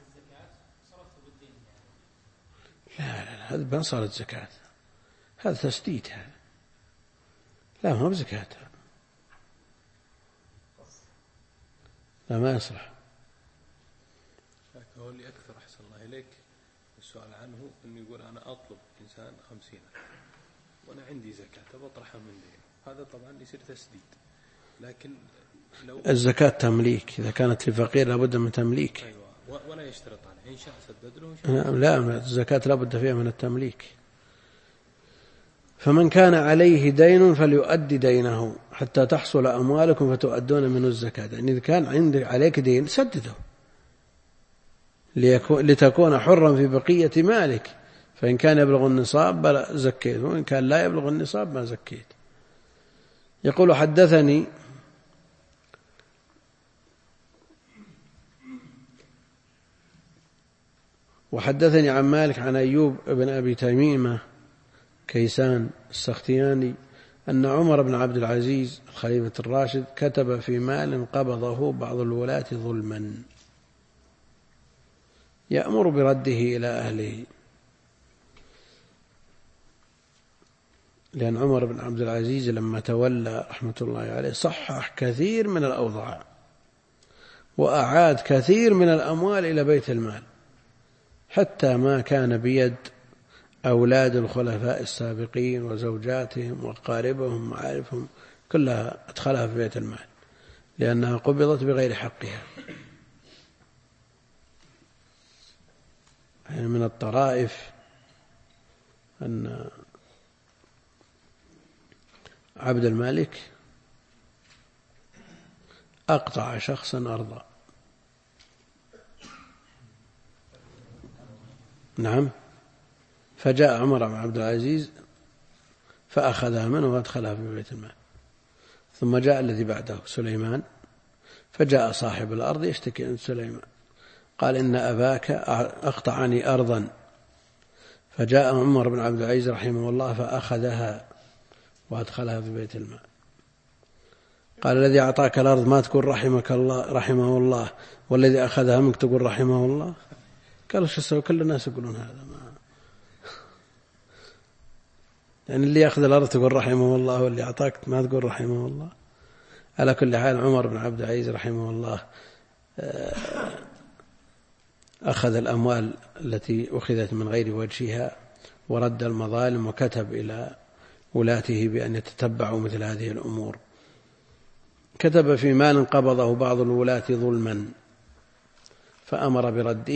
لا هذا ما صارت زكاة، هذا تسديد، هذا لا ما هو بزكاة، لا ما يصلح. هو اللي أكثر أحسن الله إليك السؤال عنه أنه يقول أنا أطلب إنسان 50 وأنا عندي زكاة بطرحها من دين، هذا طبعا يصير تسديد. لكن لو الزكاة تمليك، إذا كانت لفقير لابد من تمليك. أيوة. ولا يشترط عليه إن شاء سدد له. لا الزكاة لابد فيها من التمليك. فمن كان عليه دين فليؤدي دينه حتى تحصل أموالكم فتؤدون منه الزكاة. يعني إذا كان عندك عليك دين سدده لتكون حرا في بقية مالك، فإن كان يبلغ النصاب زكيت، وإن كان لا يبلغ النصاب ما زكيت. يقول وحدثني عن مالك عن أيوب بن أبي تميمة كيسان السختياني أن عمر بن عبد العزيز الخليفة الراشد كتب في مال قبضه بعض الولاة ظلما يأمر برده إلى أهله، لأن عمر بن عبد العزيز لما تولى رحمة الله عليه صحح كثير من الأوضاع وأعاد كثير من الأموال إلى بيت المال، حتى ما كان بيد أولاد الخلفاء السابقين وزوجاتهم وأقاربهم ومعارفهم كلها أدخلها في بيت المال لأنها قبضت بغير حقها. يعني من الطرائف أن عبد الملك أقطع شخصا أرضا. نعم. فجاء عمر بن عبد العزيز فأخذها منه وأدخلها في بيت المال. ثم جاء الذي بعده سليمان، فجاء صاحب الأرض يشتكي عند سليمان قال إن أباك أقطعني أرضا، فجاء عمر بن عبد العزيز رحمه الله فأخذها وأدخلها في بيت المال. قال الذي أعطاك الأرض ما تقول رحمك الله رحمه الله، والذي أخذها منك تقول رحمه الله؟ قالوا شو سوى؟ كل الناس يقولون هذا، يعني اللي يأخذ الأرض تقول رحمه الله، واللي أعطاك ما تقول رحمه الله. على كل حال عمر بن عبد العزيز رحمه الله أخذ الأموال التي أخذت من غير وجهها ورد المظالم، وكتب إلى ولاته بأن يتتبعوا مثل هذه الأمور. كتب في مال قبضه بعض الولاة ظلما فأمر برده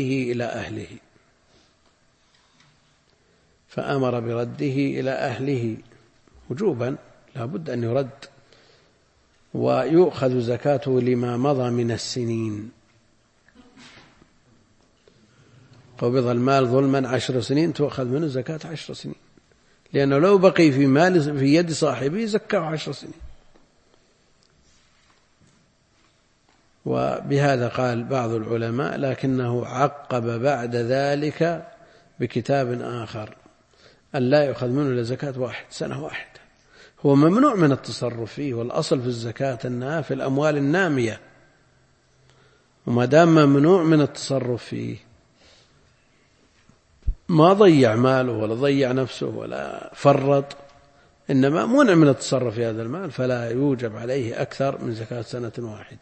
إلى أهله وجوبا، لا بد أن يرد، ويؤخذ زكاته لما مضى من السنين. قبض المال ظلما 10 سنين تؤخذ منه زكاة 10 سنين، لأنه لو بقي في مال في يد صاحبه زكاه 10 سنين. وبهذا قال بعض العلماء لكنه عقب بعد ذلك بكتاب آخر أن لا يؤخذ منه إلا زكاة سنة واحدة. هو ممنوع من التصرف فيه، والأصل في الزكاة أنها في الأموال النامية، وما دام ممنوع من التصرف فيه ما ضيع ماله ولا ضيع نفسه ولا فرط، إنما منع من التصرف في هذا المال، فلا يوجب عليه أكثر من زكاة سنة واحدة.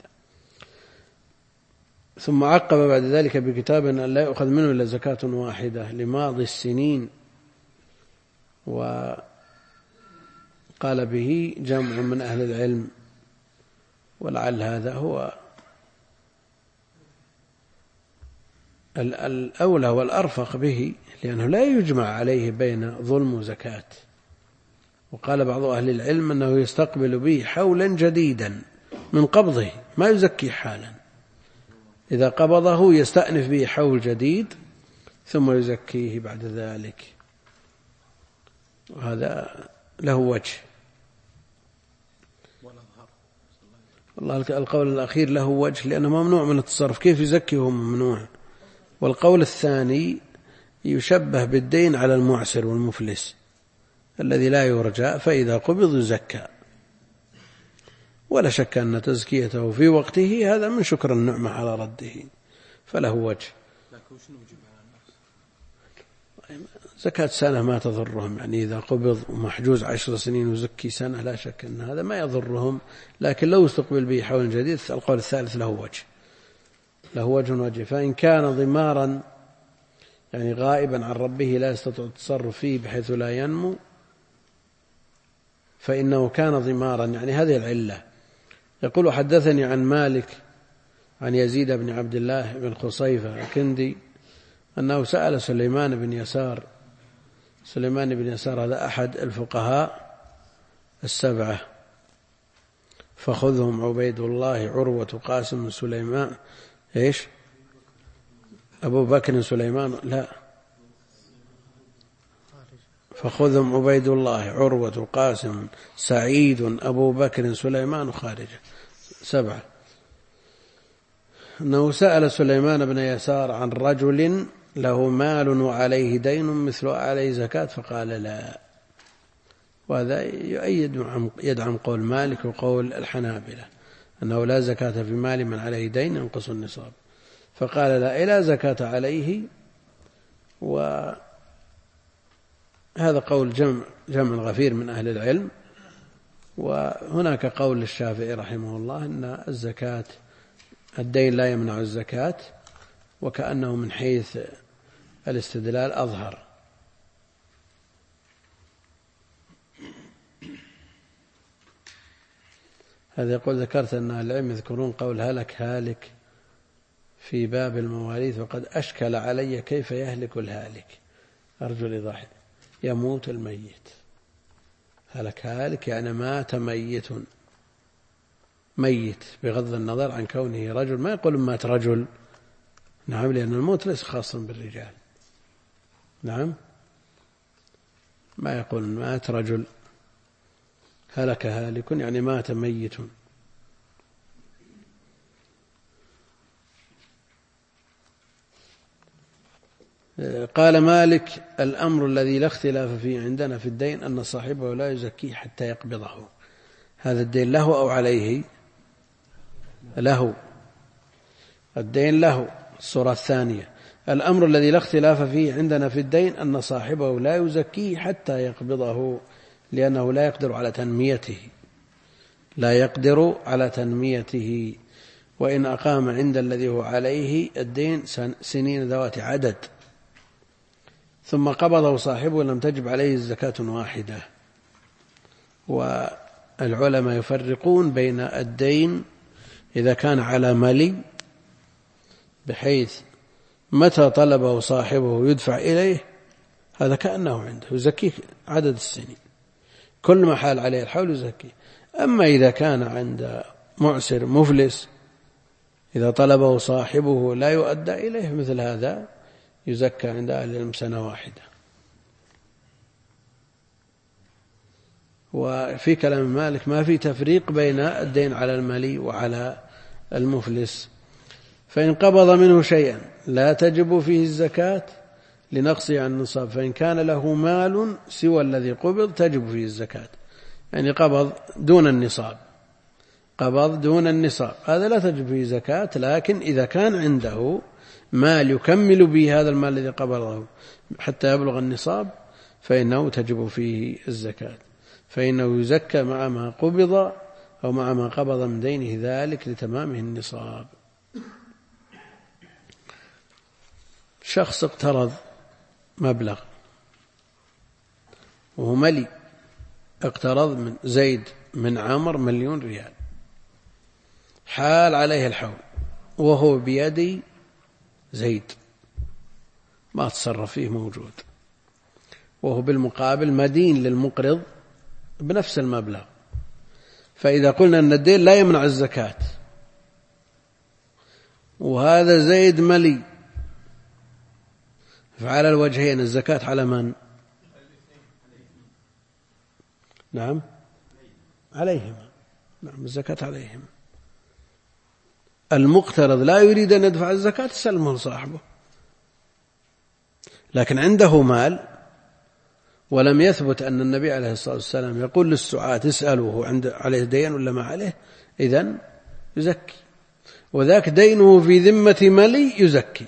ثم عقب بعد ذلك بكتاب أن لا يؤخذ منه إلا زكاة واحدة لماضي السنين، وقال به جمع من أهل العلم، ولعل هذا هو الأولى والأرفق به، لأنه لا يجمع عليه بين ظلم وزكاة. وقال بعض أهل العلم أنه يستقبل به حولا جديدا من قبضه، ما يزكي حالا، إذا قبضه يستأنف به حول جديد ثم يزكيه بعد ذلك. وهذا له وجه. والله القول الأخير له وجه لأنه ممنوع من التصرف، كيف يزكي وهو ممنوع؟ والقول الثاني يشبه بالدين على المعسر والمفلس الذي لا يرجى، فإذا قبض يزكى، ولا شك أن تزكيته في وقته هذا من شكر النعمة على رده، فله وجه. زكاة سنة ما تضرهم، يعني إذا قبض ومحجوز 10 سنين وزكي سنة لا شك أن هذا ما يضرهم، لكن لو استقبل به حول جديد القول الثالث له وجه، له وجه. فإن كان ضمارا يعني غائبا عن ربه لا يستطيع التصرف فيه بحيث لا ينمو، فإنه كان ضمارا، يعني هذه العلة. يقول حدثني عن مالك عن يزيد بن عبد الله بن خصيفة الكندي أنه سأل سليمان بن يسار. سليمان بن يسار هذا أحد الفقهاء السبعة، فخذهم عبيد الله عروة قاسم سليمان إيش أبو بكر سليمان لا فخذهم عبيد الله عروة قاسم سعيد أبو بكر سليمان خارجة 7. أنه سأل سليمان بن يسار عن رجل له مال وعليه دين مثل عليه زكاة فقال لا. وهذا يدعم قول مالك وقول الحنابلة أنه لا زكاة في مال من عليه دين ينقص النصاب، فقال لا زكاة عليه. وهذا قول جمع غفير من أهل العلم. وهناك قول للشافعي رحمه الله أن الزكاة الدين لا يمنع الزكاة، وكأنه من حيث الاستدلال أظهر. هذا يقول ذكرت أن أهل العلم يذكرون قول هلك هالك في باب المواريث وقد أشكل علي كيف يهلك الهالك، أرجو الإيضاح. يموت الميت، هلك هالك يعني مات ميت بغض النظر عن كونه رجل، ما يقول مات رجل، نعم، لأن الموت ليس خاصا بالرجال، نعم، ما يقول مات رجل، هلك هالك يعني مات ميت. قال مالك الأمر الذي لا اختلاف فيه عندنا في الدين أن صاحبه لا يزكيه حتى يقبضه. هذا الدين له أو عليه؟ له، الدين له. الصورة الثانية الأمر الذي لا اختلاف فيه عندنا في الدين أن صاحبه لا يزكيه حتى يقبضه، لأنه لا يقدر على تنميته، وإن أقام عند الذي هو عليه الدين سنين ذوات عدد ثم قبضه صاحبه لم تجب عليه زكاة واحدة. والعلماء يفرقون بين الدين إذا كان على ملي بحيث متى طلبه صاحبه يدفع إليه، هذا كأنه عنده يزكيه عدد السنين، كل ما حال عليه الحول يزكيه. أما إذا كان عند معسر مفلس إذا طلبه صاحبه لا يؤدى إليه، مثل هذا يزكى عند أهل العلم سنة واحدة. وفي كلام مالك ما في تفريق بين الدين على الملي وعلى المفلس. فإن قبض منه شيئا لا تجب فيه الزكاة لنقصه عن النصاب، فإن كان له مال سوى الذي قبض تجب فيه الزكاة، يعني قبض دون النصاب هذا لا تجب فيه زكاة. لكن إذا كان عنده مال يكمل به هذا المال الذي قبضه حتى يبلغ النصاب فإنه تجب فيه الزكاة، فإنه يزكى مع ما قبض أو مع ما قبض من دينه ذلك لتمامه النصاب. شخص اقترض مبلغ وهو ملي، اقترض من زيد من عمر 1,000,000 ريال، حال عليه الحول وهو بيد زيد ما تصرف فيه موجود، وهو بالمقابل مدين للمقرض بنفس المبلغ. فإذا قلنا أن الدين لا يمنع الزكاة وهذا زيد ملي، فعلى الوجهين الزكاة على من؟ نعم عليهم، نعم الزكاة عليهم. المقترض لا يريد أن يدفع الزكاة تسلمه لصاحبه، لكن عنده مال ولم يثبت أن النبي عليه الصلاة والسلام يقول للسعاة اسألوه عليه دين ولا ما عليه، إذن يزكي، وذاك دينه في ذمة ملي يزكي.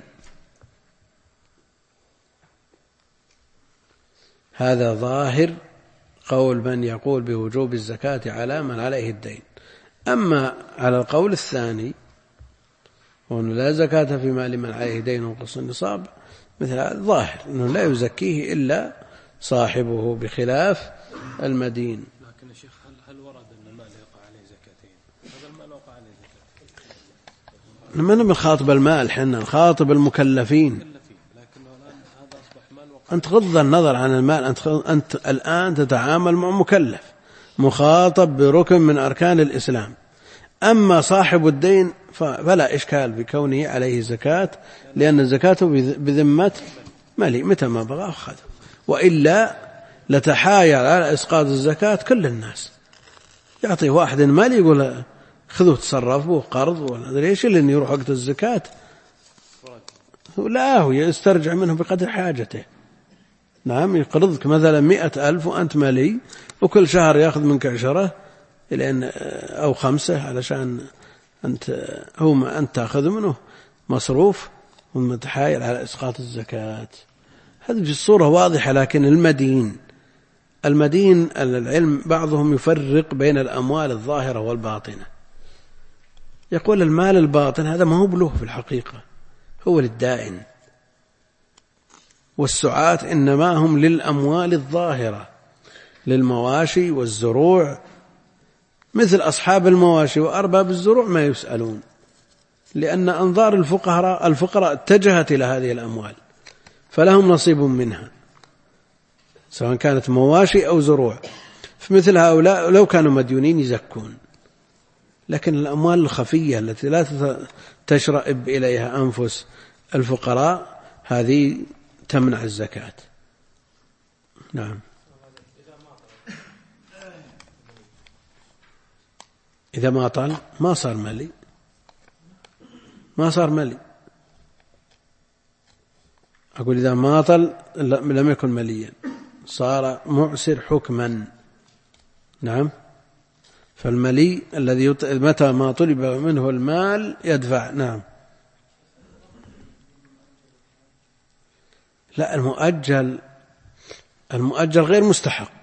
هذا ظاهر قول من يقول بوجوب الزكاة على من عليه الدين. أما على القول الثاني وأنه لا زكاة في مال من عليه دين ونقص النصاب، مثل هذا ظاهر أنه لا يزكيه إلا صاحبه بخلاف المدين. لكن يا شيخ هل ورد أن المال يقع عليه زكاتين؟ هذا المال وقع عليه زكاتين. من بنخاطب المال، حنا نخاطب المكلفين. لكنه الآن هذا أصبح مال وقع. أنت غض النظر عن المال، أنت الآن تتعامل مع مكلف مخاطب بركن من أركان الإسلام. أما صاحب الدين فلا إشكال بكونه عليه زكاة، لأن الزكاة بذمة ملي، متى ما بغى أخذ، وإلا لتحايل على إسقاط الزكاة كل الناس. يعطيه واحد مال يقول خذوه تصرفوا قرض ولا أدري إيش اللي يروح وقت الزكاة، لا هو يسترجع منه بقدر حاجته. نعم يقرضك مثلا 100,000 وأنت مالي، وكل شهر يأخذ منك 10 أو 5 علشان أنت تأخذ منه مصروف ومتحايل على إسقاط الزكاة. هذه الصورة واضحة. لكن المدين العلم بعضهم يفرق بين الأموال الظاهرة والباطنة، يقول المال الباطن هذا ما هو بله في الحقيقة، هو للدائن، والسعاة إنما هم للأموال الظاهرة، للمواشي والزروع، مثل أصحاب المواشي وأرباب الزروع ما يسألون، لأن أنظار الفقراء اتجهت إلى هذه الأموال فلهم نصيب منها، سواء كانت مواشي أو زروع. فمثل هؤلاء لو كانوا مديونين يزكون، لكن الأموال الخفية التي لا تشرئب إليها أنفس الفقراء هذه تمنع الزكاة. نعم. إذا ما طال ما صار ملي، ما صار ملي. أقول إذا ما طال لم يكن مليا، صار معسر حكما. نعم. فالملي الذي متى ما طلب منه المال يدفع. نعم. لا، المؤجل غير مستحق،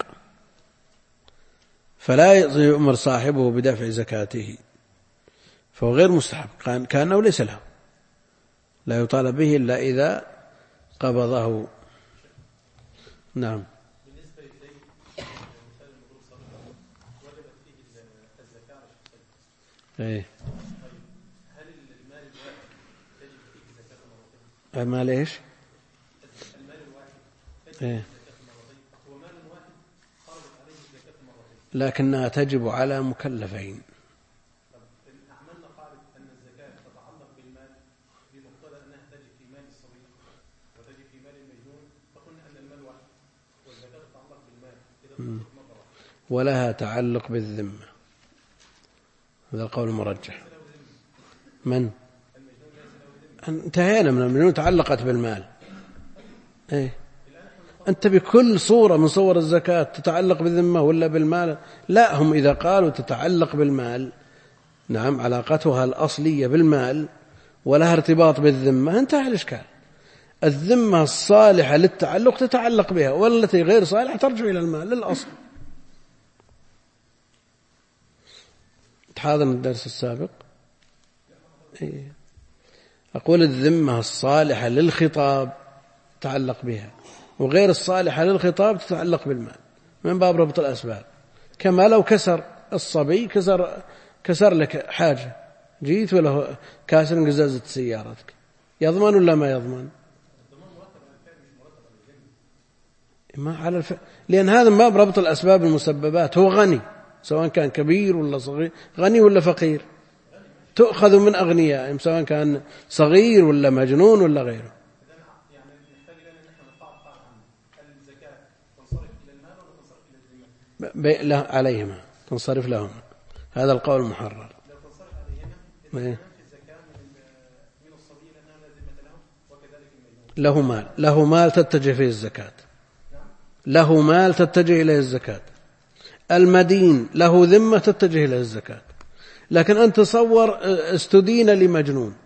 فلا يؤمر صاحبه بدفع زكاته، فهو غير مستحق، كأنه ليس له، لا يطالب به إلا إذا قبضه. نعم. بالنسبة للدين مثال المغرور صدقة وجبت فيه الزكاة ايه. هل المال الواحد تجب فيه زكاة مرتين؟ مال ايش؟ المال الواحد تجب ايه. فيه زكاة مرتين، هو مال واحد فرضت عليه الزكاة مرتين، لكنها تجب على مكلفين. أعملنا قاعدة أن الزكاة تتعلق بالمال بمقتضى أنها تجب في مال الصغير وتجب في مال المجنون، فقلنا أن المال واحد والزكاة تتعلق بالمال إذا تطلق مرة واحدة، ولها تعلق بالذمة، هذا القول المرجح. من؟ انتهينا من المجنون، تعلقت بالمال. ايه. أنت بكل صورة من صور الزكاة تتعلق بالذمة ولا بالمال؟ لا، هم إذا قالوا تتعلق بالمال، نعم علاقتها الأصلية بالمال ولها ارتباط بالذمة، انتهى الإشكال. الذمة الصالحة للتعلق تتعلق بها، والتي غير صالحة ترجع إلى المال للأصل. تحاضر الدرس السابق. إيه. أقول الذمة الصالحة للخطاب تتعلق بها، وغير الصالحة للخطاب تتعلق بالمال من باب ربط الأسباب. كما لو كسر الصبي، كسر لك حاجة، جيت وله كاسر قزازة سيارتك، يضمن ولا ما يضمن؟ ما على لأن هذا من باب ربط الأسباب المسببات. هو غني سواء كان كبير ولا صغير، غني ولا فقير، تؤخذ من أغنيائهم سواء كان صغير ولا مجنون ولا غيره. عليهما تنصرف لهما، هذا القول المحرر. لو تنصرف عليهما في الزكاة من الصبي لأنها لا ذمة له، وكذلك المجنون له مال تتجه فيه الزكاة، له مال تتجه إليه الزكاة. المدين له ذمة تتجه إليه الزكاة، لكن أنت تصور استدين لمجنون،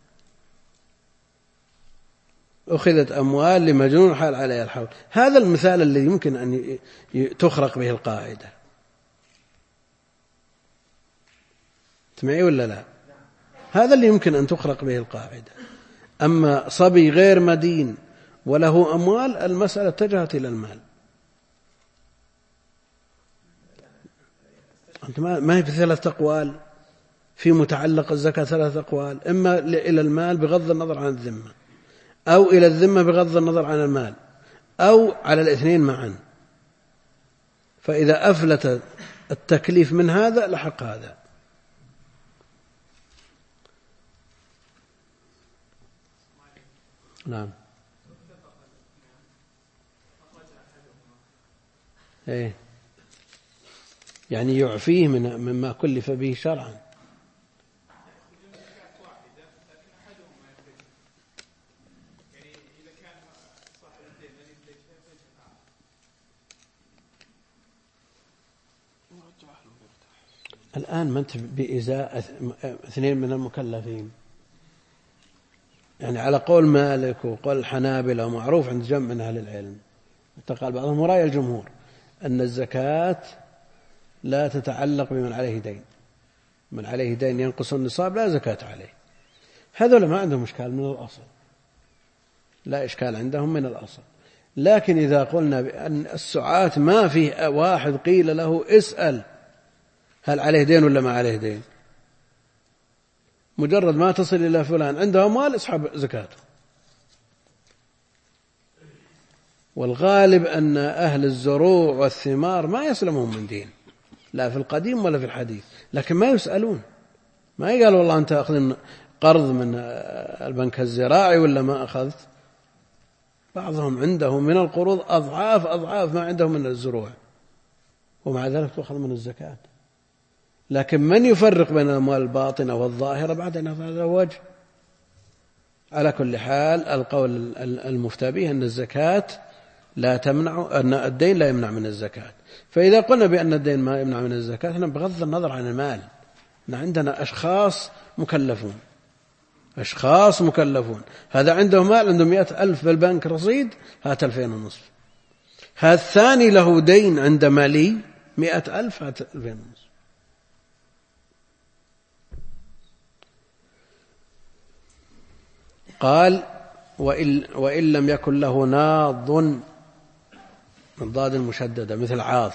أخذت أموال لمجنون حال عليه الحول، هذا المثال الذي يمكن أن تخرق به القاعدة. تسمعي ولا لا؟ هذا اللي يمكن أن تخرق به القاعدة. أما صبي غير مدين وله أموال، المسألة اتجهت إلى المال. أنت ما هي في 3 أقوال في متعلق الزكاة، 3 أقوال، إما إلى المال بغض النظر عن الذمة، أو إلى الذمة بغض النظر عن المال، أو على الاثنين معا. فإذا أفلت التكليف من هذا لحق هذا. نعم. إيه يعني يعفيه مما كلف به شرعا. الآن ما أنت بإزاء 2 من المكلفين، يعني على قول مالك وقول الحنابلة معروف عند جمع من أهل العلم، قال بعضهم رأي الجمهور أن الزكاة لا تتعلق بمن عليه دين، من عليه دين ينقص النصاب لا زكاة عليه. هذول ما عندهم إشكال من الأصل، لا إشكال عندهم من الأصل. لكن إذا قلنا بأن السعاة ما فيه واحد قيل له اسأل هل عليه دين ولا ما عليه دين، مجرد ما تصل إلى فلان عنده أموال اسحب زكاته. والغالب أن أهل الزروع والثمار ما يسلمون من دين، لا في القديم ولا في الحديث، لكن ما يسألون، ما يقال والله أنت أخذ قرض من البنك الزراعي ولا ما أخذت. بعضهم عنده من القروض أضعاف ما عنده من الزروع، ومع ذلك تأخذ من الزكاة. لكن من يفرق بين الأموال الباطنة والظاهرة بعد أن هذا وجه. على كل حال القول المفتى به أن الزكاة لا تمنع، أن الدين لا يمنع من الزكاة. فإذا قلنا بأن الدين ما يمنع من الزكاة، هنا بغض النظر عن المال، عندنا أشخاص مكلفون، هذا عنده مال، عنده 100,000 في البنك رصيد، هات 2,500. هذا الثاني له دين عند مالي 100,000، هات 2,500. قال وإن لم يكن له ناض، الضاد المشددة مثل عاض،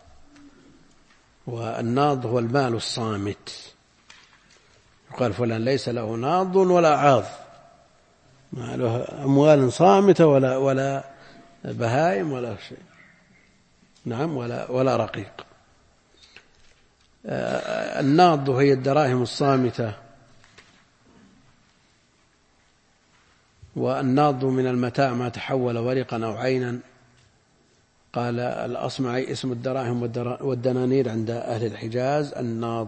والناض هو المال الصامت، يقال فلان ليس له ناض ولا عاض، ما له أموال صامتة ولا بهائم ولا شيء، نعم، ولا رقيق. الناض هي الدراهم الصامتة، والناض من المتاع ما تحول ورقا أو عينا. قال الأصمعي اسم الدراهم والدنانير عند أهل الحجاز الناض،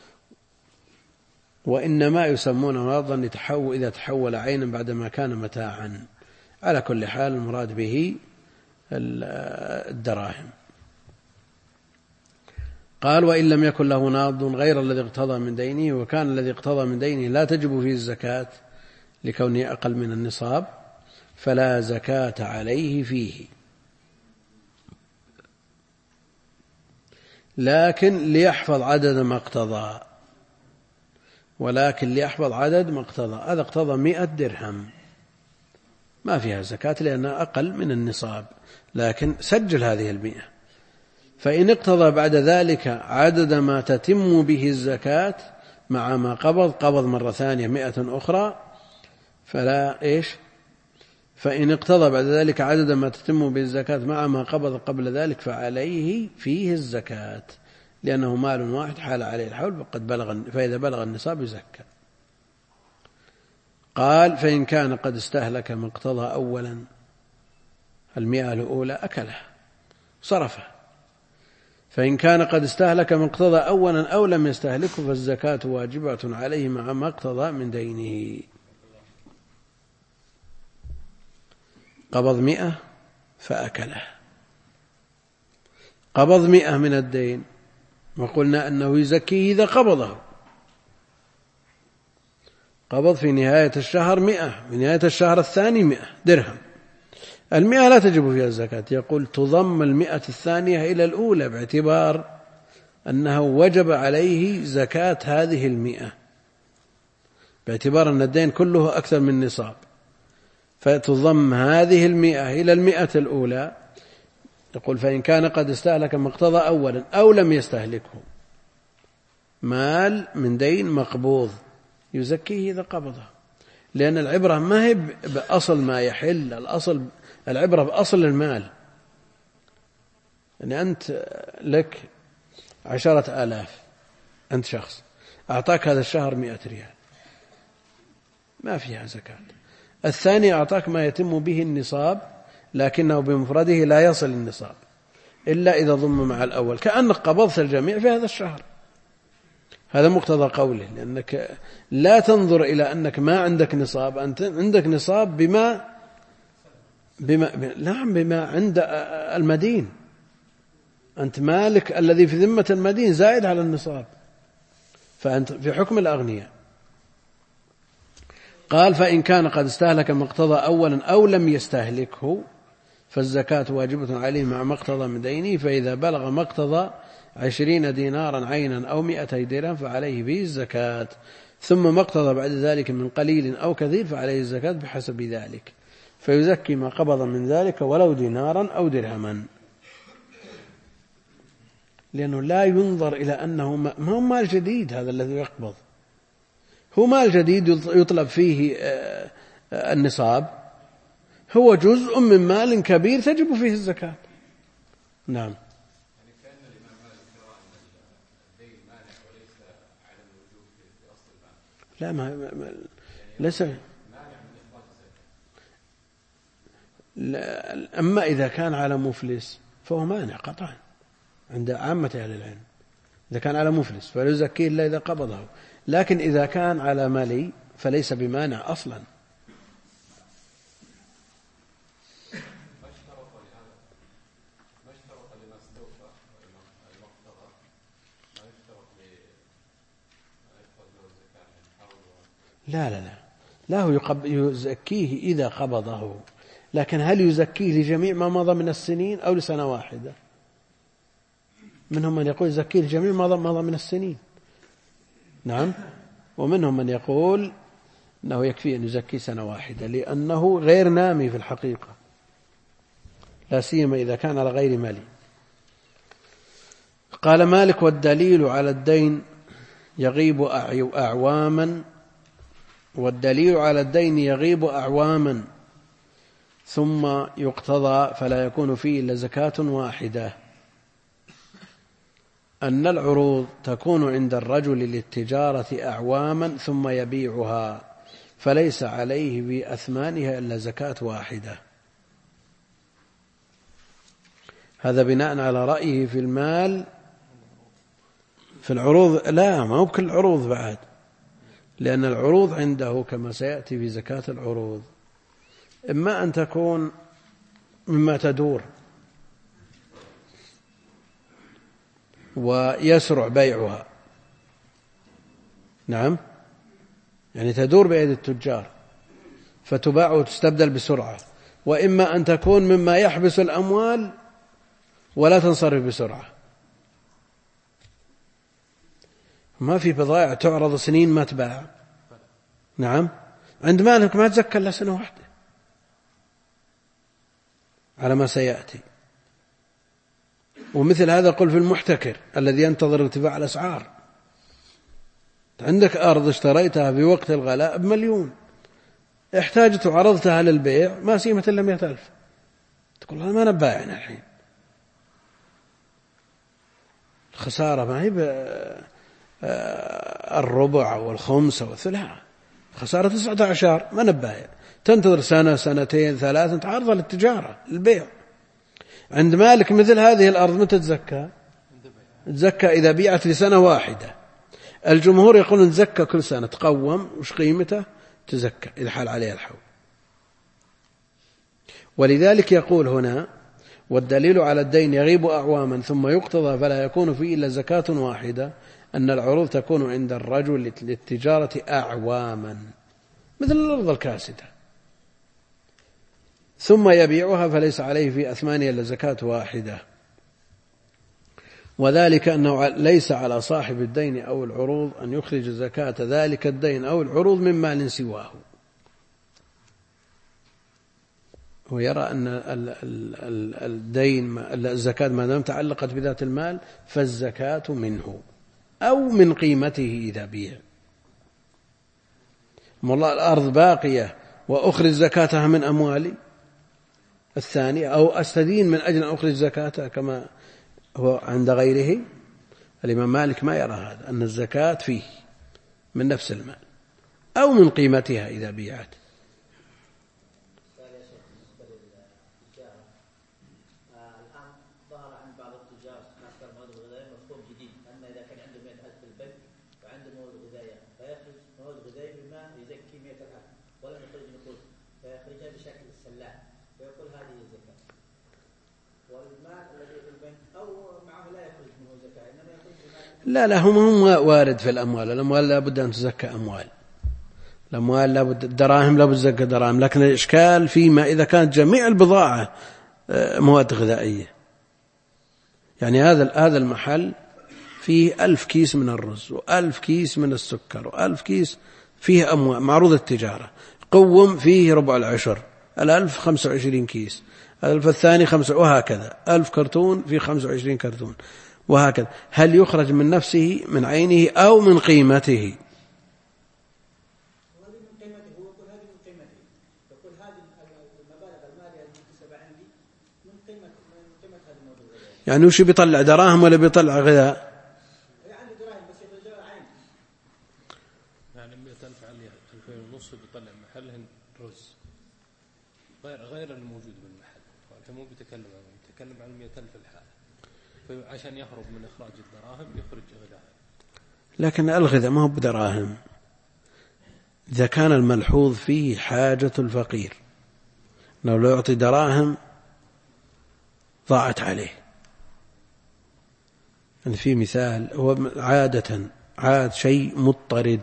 وإنما يسمونه ناضا إذا تحول عينا بعدما كان متاعا. على كل حال المراد به الدراهم. قال وإن لم يكن له ناض غير الذي اقتضى من دينه، وكان الذي اقتضى من دينه لا تجب فيه الزكاة لكونه أقل من النصاب، فلا زكاة عليه فيه، لكن ليحفظ عدد ما اقتضى، هذا اقتضى 100 درهم ما فيها زكاة لأنها أقل من النصاب، لكن سجل هذه 100. فإن اقتضى بعد ذلك عدد ما تتم به الزكاة مع ما قبض مرة ثانية 100 أخرى، فلا فإن اقتضى بعد ذلك عدد ما تتم به الزكاة مع ما قبض قبل ذلك فعليه فيه الزكاة، لأنه مال واحد حال عليه الحول فإذا بلغ النصاب يزكى. قال فإن كان قد استهلك ما اقتضى أولا 100 الأولى أكلها صرفها، فإن كان قد استهلك ما اقتضى أولا أو لم يستهلكه فالزكاة واجبة عليه مع ما اقتضى من دينه. قبض 100 فأكله، قبض 100 من الدين، وقلنا أنه يزكيه إذا قبضه، قبض في نهاية الشهر 100، في نهاية الشهر الثاني 100 درهم، 100 لا تجب فيها الزكاة. يقول تضم 100 الثانية إلى الأولى باعتبار أنه وجب عليه زكاة هذه 100، باعتبار أن الدين كله أكثر من نصاب، فتضم هذه 100 إلى 100 الأولى. يقول فإن كان قد استهلك ما اقتضى أولا أو لم يستهلكه، مال من دين مقبوض يزكيه إذا قبضه، لأن العبرة ما هي بأصل ما يحل، العبرة بأصل المال. يعني أنت لك 10,000، أنت شخص أعطاك هذا الشهر 100 ريال ما فيها زكاة. الثاني أعطاك ما يتم به النصاب لكنه بمفرده لا يصل النصاب إلا إذا ضم مع الأول، كأنك قبضت الجميع في هذا الشهر. هذا مقتضى قوله، لأنك لا تنظر إلى أنك ما عندك نصاب، أنت عندك نصاب بما عند المدين، أنت مالك الذي في ذمة المدين زائد على النصاب، فأنت في حكم الأغنياء. قال فإن كان قد استهلك ما اقتضى أولا أو لم يستهلكه فالزكاة واجبة عليه مع ما اقتضى من دينه، فإذا بلغ ما اقتضى 20 دينارا عينا أو 200 درهم فعليه به الزكاة، ثم ما اقتضى بعد ذلك من قليل أو كثير فعليه الزكاة بحسب ذلك، فيزكي ما قبض من ذلك ولو دينارا أو درهما، لأنه لا ينظر إلى أنه ما هو مال جديد، هذا الذي يقبض هو مال جديد يطلب فيه النصاب، هو جزء من مال كبير تجب فيه الزكاة. نعم. لا ليس. أما إذا كان على مفلس فهو مانع قطعا عند عامة أهل العلم، إذا كان على مفلس فلا يزكيه إلا إذا قبضه، لكن إذا كان على مالي فليس بمانع أصلا. لا هو يزكيه إذا قبضه، لكن هل يزكيه لجميع ما مضى من السنين أو لسنة واحدة؟ منهم من يقول يزكيه لجميع ما مضى من السنين، نعم، ومنهم من يقول أنه يكفي أن يزكي سنة واحدة لأنه غير نامي في الحقيقة، لا سيما إذا كان على غير مالي. قال مالك والدليل على الدين يغيب أعواما، والدليل على الدين يغيب أعواما ثم يقتضى فلا يكون فيه إلا زكاة واحدة، أن العروض تكون عند الرجل للتجارة أعواما ثم يبيعها فليس عليه بأثمانها إلا زكاة واحدة. هذا بناء على رأيه في المال في العروض. لا، ما هو بكل العروض بعد، لأن العروض عنده كما سيأتي في زكاة العروض إما أن تكون مما تدور ويسرع بيعها، نعم، يعني تدور بيد التجار فتباع وتستبدل بسرعة، وإما أن تكون مما يحبس الأموال ولا تنصرف بسرعة. ما في بضائع تعرض سنين ما تباع، نعم، عند مالك ما تزكى إلا سنة واحدة على ما سيأتي. ومثل هذا قل في المحتكر الذي ينتظر ارتفاع الأسعار، عندك أرض اشتريتها في وقت الغلاء ب1,000,000، احتاجت وعرضتها للبيع ما سيمت إلا 100,000، تقول أنا ما نبايعنا الحين، الخسارة ما هي الربع والخمس والثلث، خسارة 19 ما نبايع، تنتظر سنة سنتين 3 تعرضها للتجارة للبيع. عند مالك مثل هذه الأرض متى تزكى؟ تزكى إذا بيعت لسنة واحدة. الجمهور يقولون تزكى كل سنة، تقوم وش قيمته تزكى إذا حال عليها الحول. ولذلك يقول هنا: والدليل على الدين يغيب أعواما ثم يقتضى فلا يكون فيه إلا زكاة واحدة أن العروض تكون عند الرجل للتجارة أعواما مثل الأرض الكاسدة، ثم يبيعها فليس عليه في أثمانها إلا زكاة واحدة، وذلك أنه ليس على صاحب الدين أو العروض أن يخرج زكاة ذلك الدين أو العروض من مال سواه. ويرى أن الدين الزكاة ما دام تعلقت بذات المال فالزكاة منه أو من قيمته إذا بيع. والله الأرض باقية وأخرج زكاتها من أموالي الثانية، أو أستدين من أجل أن أخرج زكاتها كما هو عند غيره. الإمام مالك ما يرى هذا، أن الزكاة فيه من نفس المال أو من قيمتها إذا بيعت. الآن ظهر عند بعض التجار خاصة المواد الغذائية مفهوم جديد، أن إذا كان عنده 100,000 في البنك وعنده مواد غذائية فيخرج مواد غذائية بما يزكي 100,000 ولم يخرج نقود فيخرجها بشكل سلاح ويقول هذه الزكاة. والمال الذي في البنك أو معه لا يخرج منه زكاة إنما يخرج لا هم وارد في الأموال. الأموال لا بد أن تزكى أموال، الأموال لا بد، الدراهم لا بد تزكى دراهم، لكن الإشكال فيما إذا كانت جميع البضاعة مواد غذائية. يعني هذا المحل فيه 1000 كيس من الرز و1000 كيس من السكر و1000 كيس فيه أموال معروض التجارة، قوم فيه ربع العشر، 1000 25 كيس، 1000 الثاني 5 وهكذا، 1000 كرتون فيه 25 كرتون وهكذا. هل يخرج من نفسه من عينه أو من قيمته؟ يعني وش بيطلع دراهم ولا بيطلع غذاء؟ يعني دراهم بس يخرج عين. يعني 100,000 عليها 2,500 بيطلع محلهن رز غير الموجود بالمحل. فأنت مو بيتكلم عن 100,000 الحالة، فعشان يهرب من إخراج الدراهم يخرج غذاء. لكن الغذاء ما هو بدراهم إذا كان الملحوظ فيه حاجة الفقير. لو يعطي دراهم ضاعت عليه. يعني في مثال هو عاد شيء مضطرد،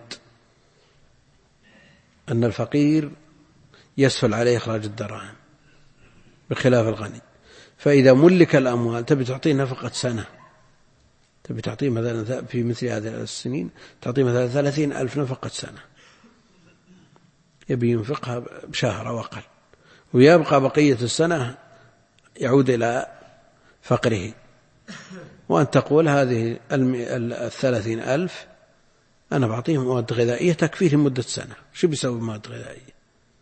أن الفقير يسهل عليه إخراج الدراهم بخلاف الغني. فإذا ملك الأموال تبي تعطيه نفقة سنة، تبي تعطيه مثلا في مثل هذه السنين تعطيه مثلا 30,000 نفقة سنة، يبي ينفقها بشهر أو أقل، ويبقى بقية السنة يعود إلى فقره. وأن تقول هذه 30,000 أنا بعطيهم مواد غذائية تكفيهم مدة سنة. شو بيسوي مواد غذائية؟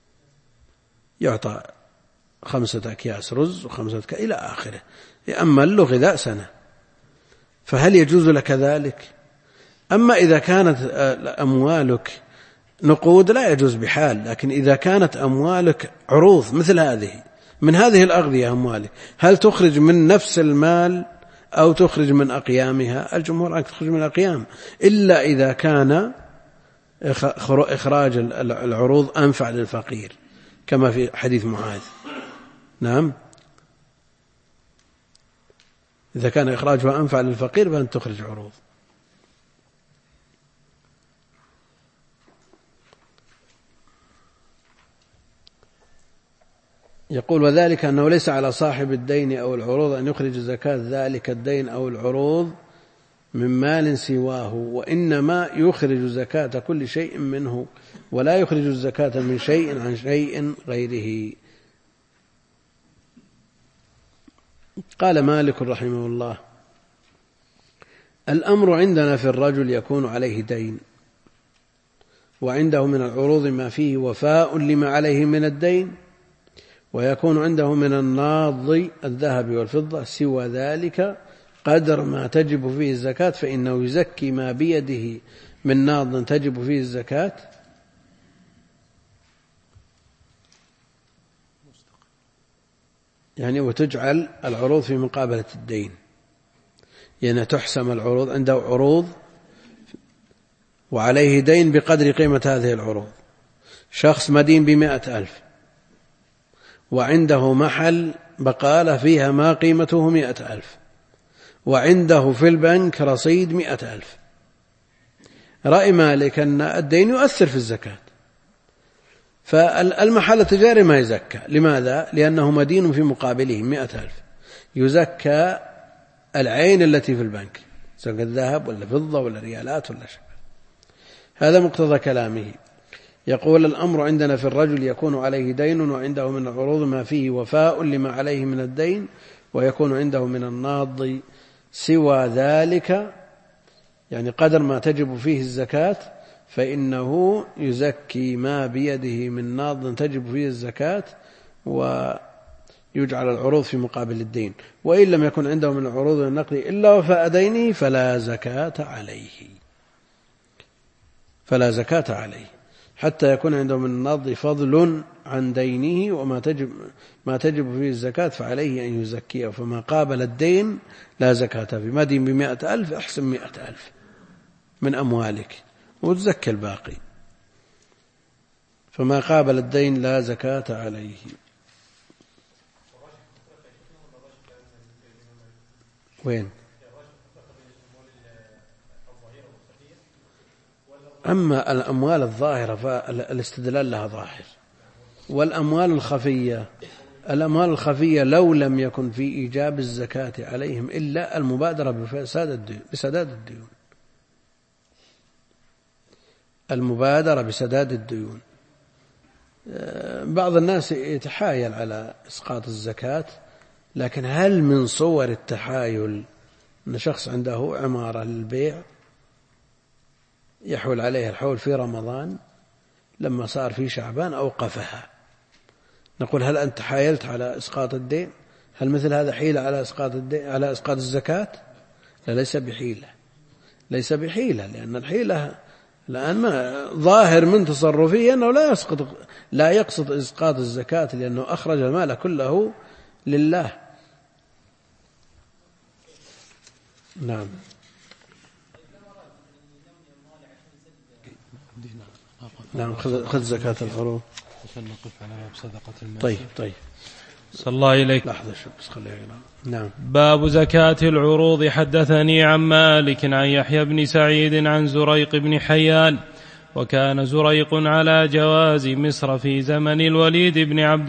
يعطى 5 أكياس رز و5 إلى آخره، يأمل له غذاء سنة. فهل يجوز لك ذلك؟ أما إذا كانت أموالك نقود لا يجوز بحال، لكن إذا كانت أموالك عروض مثل هذه من هذه الأغذية أموالك، هل تخرج من نفس المال أو تخرج من أقيامها؟ الجمهور تخرج من الأقيام، إلا إذا كان إخراج العروض أنفع للفقير كما في حديث معاذ. نعم، إذا كان إخراجها أنفع للفقير فأن تخرج عروض. يقول: وذلك أنه ليس على صاحب الدين أو العروض أن يخرج زكاة ذلك الدين أو العروض من مال سواه، وإنما يخرج زكاة كل شيء منه، ولا يخرج الزكاة من شيء عن شيء غيره. قال مالك رحمه الله: الأمر عندنا في الرجل يكون عليه دين وعنده من العروض ما فيه وفاء لما عليه من الدين، ويكون عنده من الناض الذهب والفضة سوى ذلك قدر ما تجب فيه الزكاة، فإنه يزكي ما بيده من ناض تجب فيه الزكاة يعني، وتجعل العروض في مقابلة الدين. يعني تحسم العروض، عنده عروض وعليه دين بقدر قيمة هذه العروض. شخص مدين ب100,000 وعنده محل بقالة فيها ما قيمته 100,000 وعنده في البنك رصيد 100,000. رأي مالك أن الدين يؤثر في الزكاة، فالمحل التجاري ما يزكى. لماذا؟ لأنه مدين في مقابله 100,000. يزكى العين التي في البنك، سواء الذهب ولا فضة ولا ريالات ولا شيء. هذا مقتضى كلامه. يقول: الأمر عندنا في الرجل يكون عليه دين وعنده من العروض ما فيه وفاء لما عليه من الدين، ويكون عنده من الناض سوى ذلك، يعني قدر ما تجب فيه الزكاة، فإنه يزكي ما بيده من ناض تجب فيه الزكاة ويجعل العروض في مقابل الدين. وإن لم يكن عنده من العروض النقد إلا وفاء دينه فلا زكاة عليه حتى يكون عنده من الناض فضل عن دينه، وما تجب فيه الزكاة فعليه أن يزكيه. فما قابل الدين لا زكاة فيه. ما دين ب100,000 احسن 100,000 من أموالك وتزكى الباقي. فما قابل الدين لا زكاة عليه. وين؟ أما الأموال الظاهرة فالاستدلال لها ظاهر، والأموال الخفية لو لم يكن في إيجاب الزكاة عليهم إلا المبادرة بسداد الديون. المبادرة بسداد الديون. بعض الناس يتحايل على إسقاط الزكاة، لكن هل من صور التحايل أن شخص عنده عمارة للبيع يحول عليها الحول في رمضان، لما صار في شعبان أوقفها، نقول: هل أنت حايلت على إسقاط الدين؟ هل مثل هذا حيلة على إسقاط الدين، على إسقاط الزكاة؟ لا، ليس بحيلة، لأن الحيلة الآن ما ظاهر من تصرفه أنه لا يقصد إسقاط الزكاة، لأنه أخرج المال كله لله. نعم. نعم، خذ زكاة العروض. نقف على باب صدقة المال. طيب. صلى الله إليك. لحظة بس خليها. نعم. باب زكاة العروض. حدثني عن مالك عن يحيى بن سعيد عن زريق بن حيان. وكان زريق على جواز مصر في زمن الوليد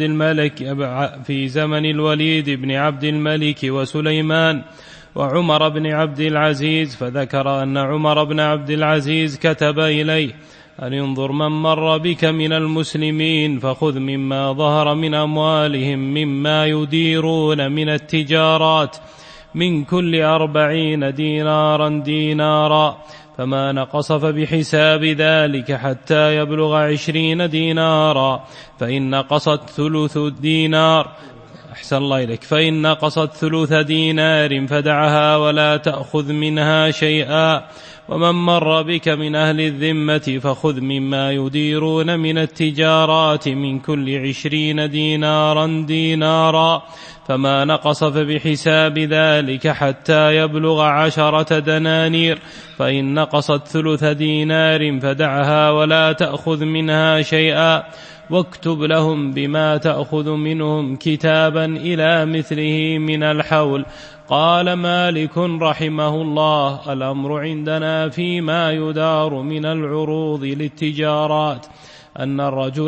بن عبد الملك وسليمان وعمر بن عبد العزيز، فذكر أن عمر بن عبد العزيز كتب إليه أن انظر من مر بك من المسلمين فخذ مما ظهر من أموالهم مما يديرون من التجارات من كل 40 دينارا، فما نقص فبحساب ذلك حتى يبلغ 20 دينارا، فإن نقصت ثلث دينار أحسن الله إليك، فإن نقصت ثلث دينار فدعها ولا تأخذ منها شيئا. ومن مر بك من أهل الذمة فخذ مما يديرون من التجارات من كل 20 دينارا، فما نقص فبحساب ذلك حتى يبلغ 10 دنانير، فإن نقصت ثلث دينار فدعها ولا تأخذ منها شيئا، واكتب لهم بما تأخذ منهم كتابا إلى مثله من الحول. قال مالك رحمه الله: الأمر عندنا فيما يدار من العروض للتجارات أن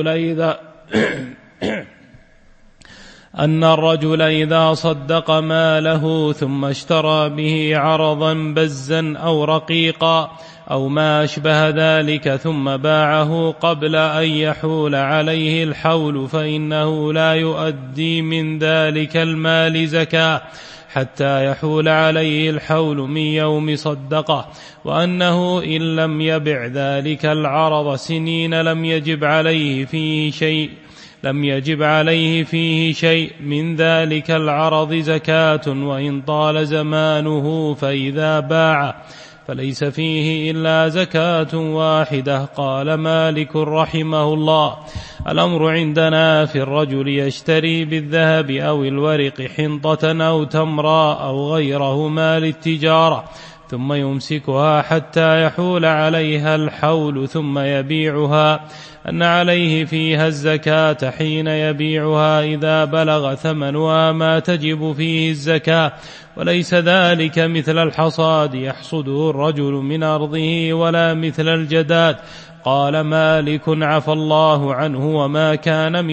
الرجل إذا صدق ماله ثم اشترى به عرضا بزا أو رقيقا أو ما أشبه ذلك ثم باعه قبل أن يحول عليه الحول، فإنه لا يؤدي من ذلك المال زكاة حتى يحول عليه الحول من يوم صدقه، وأنه إن لم يبع ذلك العرض سنين لم يجب عليه فيه شيء من ذلك العرض زكاة وإن طال زمانه، فإذا باع فليس فيه إلا زكاة واحدة. قال مالك رحمه الله: الأمر عندنا في الرجل يشتري بالذهب أو الورق حنطة أو تمرا أو غيرهما للتجارة ثم يمسكها حتى يحول عليها الحول ثم يبيعها، أن عليه فيها الزكاة حين يبيعها إذا بلغ ثمنها ما تجب فيه الزكاة، وليس ذلك مثل الحصاد يحصده الرجل من أرضه ولا مثل الجداد. قال مالك عفى الله عنه: وما كان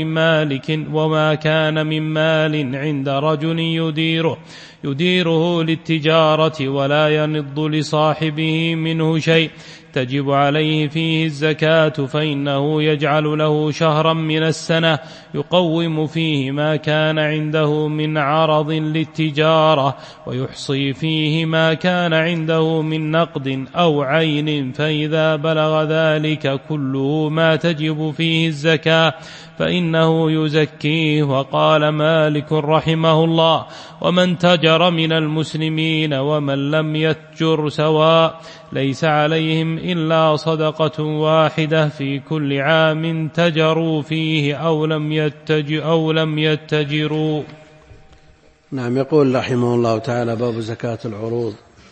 من مال عند رجل يديره للتجارة ولا ينض لصاحبه منه شيء تجب عليه فيه الزكاة، فإنه يجعل له شهرا من السنة يقوم فيه ما كان عنده من عرض للتجارة، ويحصي فيه ما كان عنده من نقد أو عين، فإذا بلغ ذلك كله ما تجب فيه الزكاة فإنه يزكيه. وقال مالك رحمه الله: ومن تجر من المسلمين ومن لم يتجر سواء، ليس عليهم إلا صدقة واحدة في كل عام تجروا فيه أو لم يتجروا. نعم. يقول رحمه الله تعالى: باب زكاة العروض.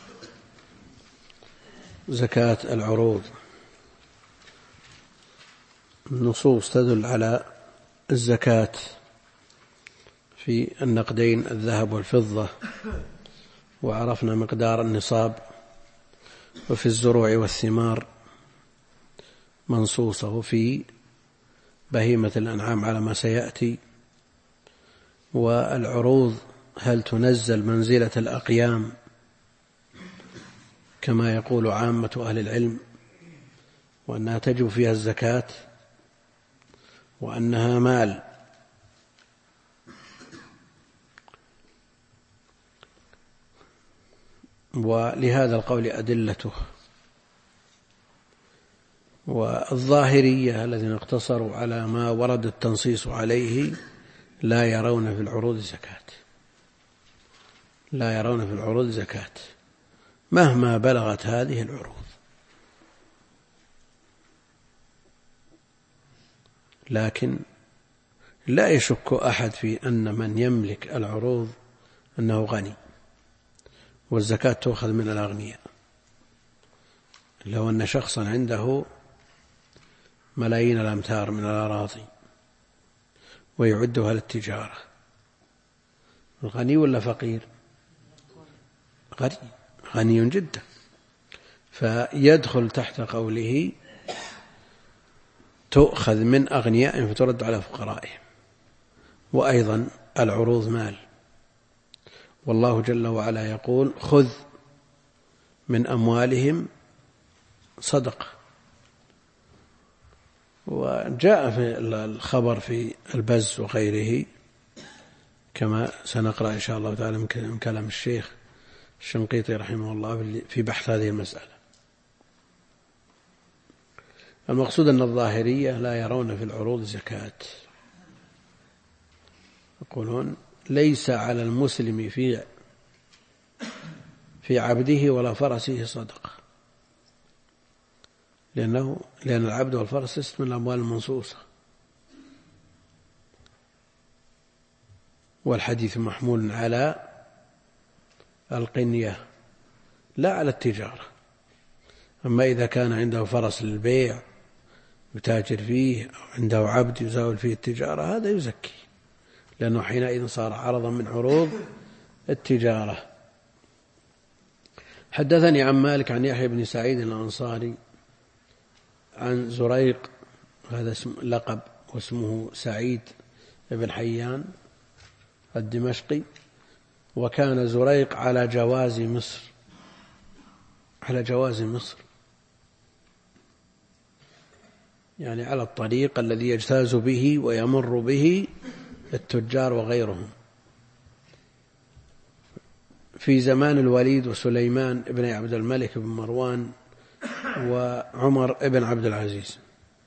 زكاة العروض النصوص تدل على الزكاة في النقدين الذهب والفضة، وعرفنا مقدار النصاب، وفي الزروع والثمار منصوصة، وفي بهيمة الأنعام على ما سيأتي. والعروض هل تنزل منزلة الأقيام كما يقول عامة أهل العلم، وأنها تجب فيها الزكاة، وأنها مال. ولهذا القول أدلته. والظاهرية الذين اقتصروا على ما ورد التنصيص عليه لا يرون في العروض زكاة مهما بلغت هذه العروض. لكن لا يشك أحد في أن من يملك العروض أنه غني، والزكاة تؤخذ من الأغنياء. لو أن شخصا عنده ملايين الأمتار من الأراضي ويعدها للتجارة، غني ولا فقير؟ غني جدا. فيدخل تحت قوله: تؤخذ من أغنيائهم فترد على فقرائهم. وأيضا العروض مال، والله جل وعلا يقول: خذ من أموالهم صدقة. وجاء في الخبر في البز وغيره كما سنقرأ إن شاء الله تعالى من كلام الشيخ الشنقيطي رحمه الله في بحث هذه المسألة. المقصود أن الظاهرية لا يرون في العروض زكاة، يقولون: ليس على المسلم في عبده ولا فرسه صدقة، لأن العبد والفرس ليست من الأموال المنصوصة. والحديث محمول على القنية لا على التجارة. أما إذا كان عنده فرس للبيع يتاجر فيه، أو عنده عبد يزاول فيه التجارة، هذا يزكي، لأنه حينئذ صار عرضا من عروض التجارة. حدثني عن مالك عن يحيى بن سعيد الأنصاري عن زريق، هذا اسم لقب، واسمه سعيد بن حيان الدمشقي، وكان زريق على جواز مصر، يعني على الطريق الذي يجتاز به ويمر به التجار وغيرهم، في زمان الوليد وسليمان بن عبد الملك بن مروان وعمر بن عبد العزيز.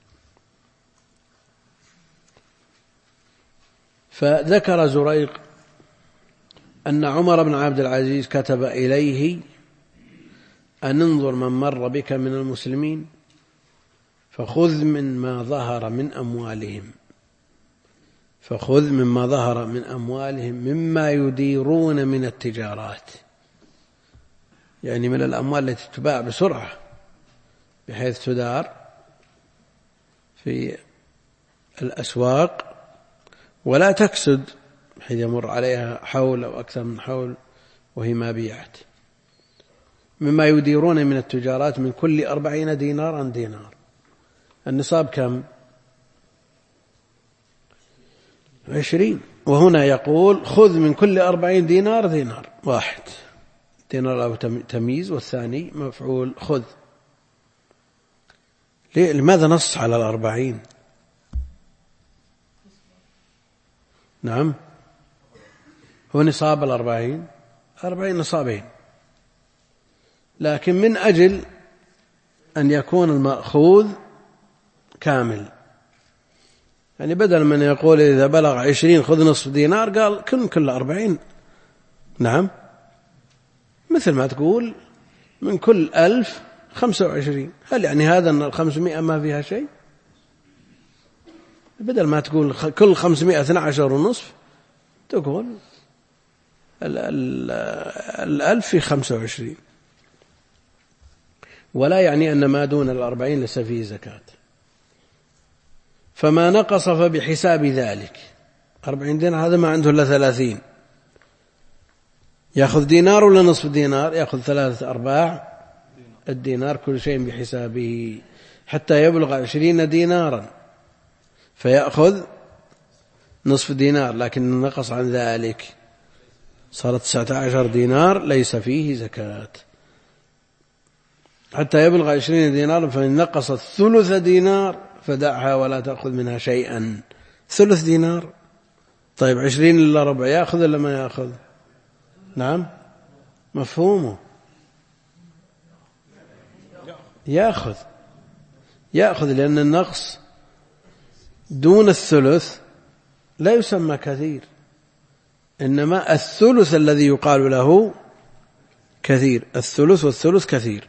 فذكر زريق أن عمر بن عبد العزيز كتب إليه أن انظر من مر بك من المسلمين فخذ مما ظهر من أموالهم، فخذ مما ظهر من أموالهم مما يديرون من التجارات، يعني من الأموال التي تباع بسرعة بحيث تدار في الأسواق ولا تكسد بحيث يمر عليها حول أو أكثر من حول وهي ما بيعت. مما يديرون من التجارات من كل 40 دينارا دينار. النصاب كم؟ 20. وهنا يقول خذ من كل 40 دينار دينار واحد. دينار أو تمييز، والثاني مفعول خذ. لماذا نص على 40؟ نعم، هو نصاب 40 نصابين، لكن من أجل أن يكون المأخوذ كامل، يعني بدل من يقول إذا بلغ 20 خذ نصف دينار قال كل 40. نعم، مثل ما تقول من كل 1000 25. هل يعني هذا أن 500 ما فيها شيء؟ بدل ما تقول كل 500 12 ونصف تقول 1000 في 25. ولا يعني أن ما دون 40 ليس فيه زكاة. فما نقص فبحساب ذلك. 40 دينار هذا ما عنده إلا 30، يأخذ دينار ولا نصف دينار؟ يأخذ 3/4 الدينار، كل شيء بحسابه، حتى يبلغ 20 دينارا فيأخذ نصف دينار، لكن نقص عن ذلك صارت 19 دينار ليس فيه زكاة. حتى يبلغ 20 دينار فإن نقصت 1/3 دينار فدعها ولا تأخذ منها شيئا. 1/3 دينار، طيب 20 إلا ربع يأخذ إلا ما يأخذ؟ نعم، مفهومه يأخذ لأن النقص دون 1/3 لا يسمى كثير، إنما 1/3 الذي يقال له كثير. 1/3 والثلث كثير.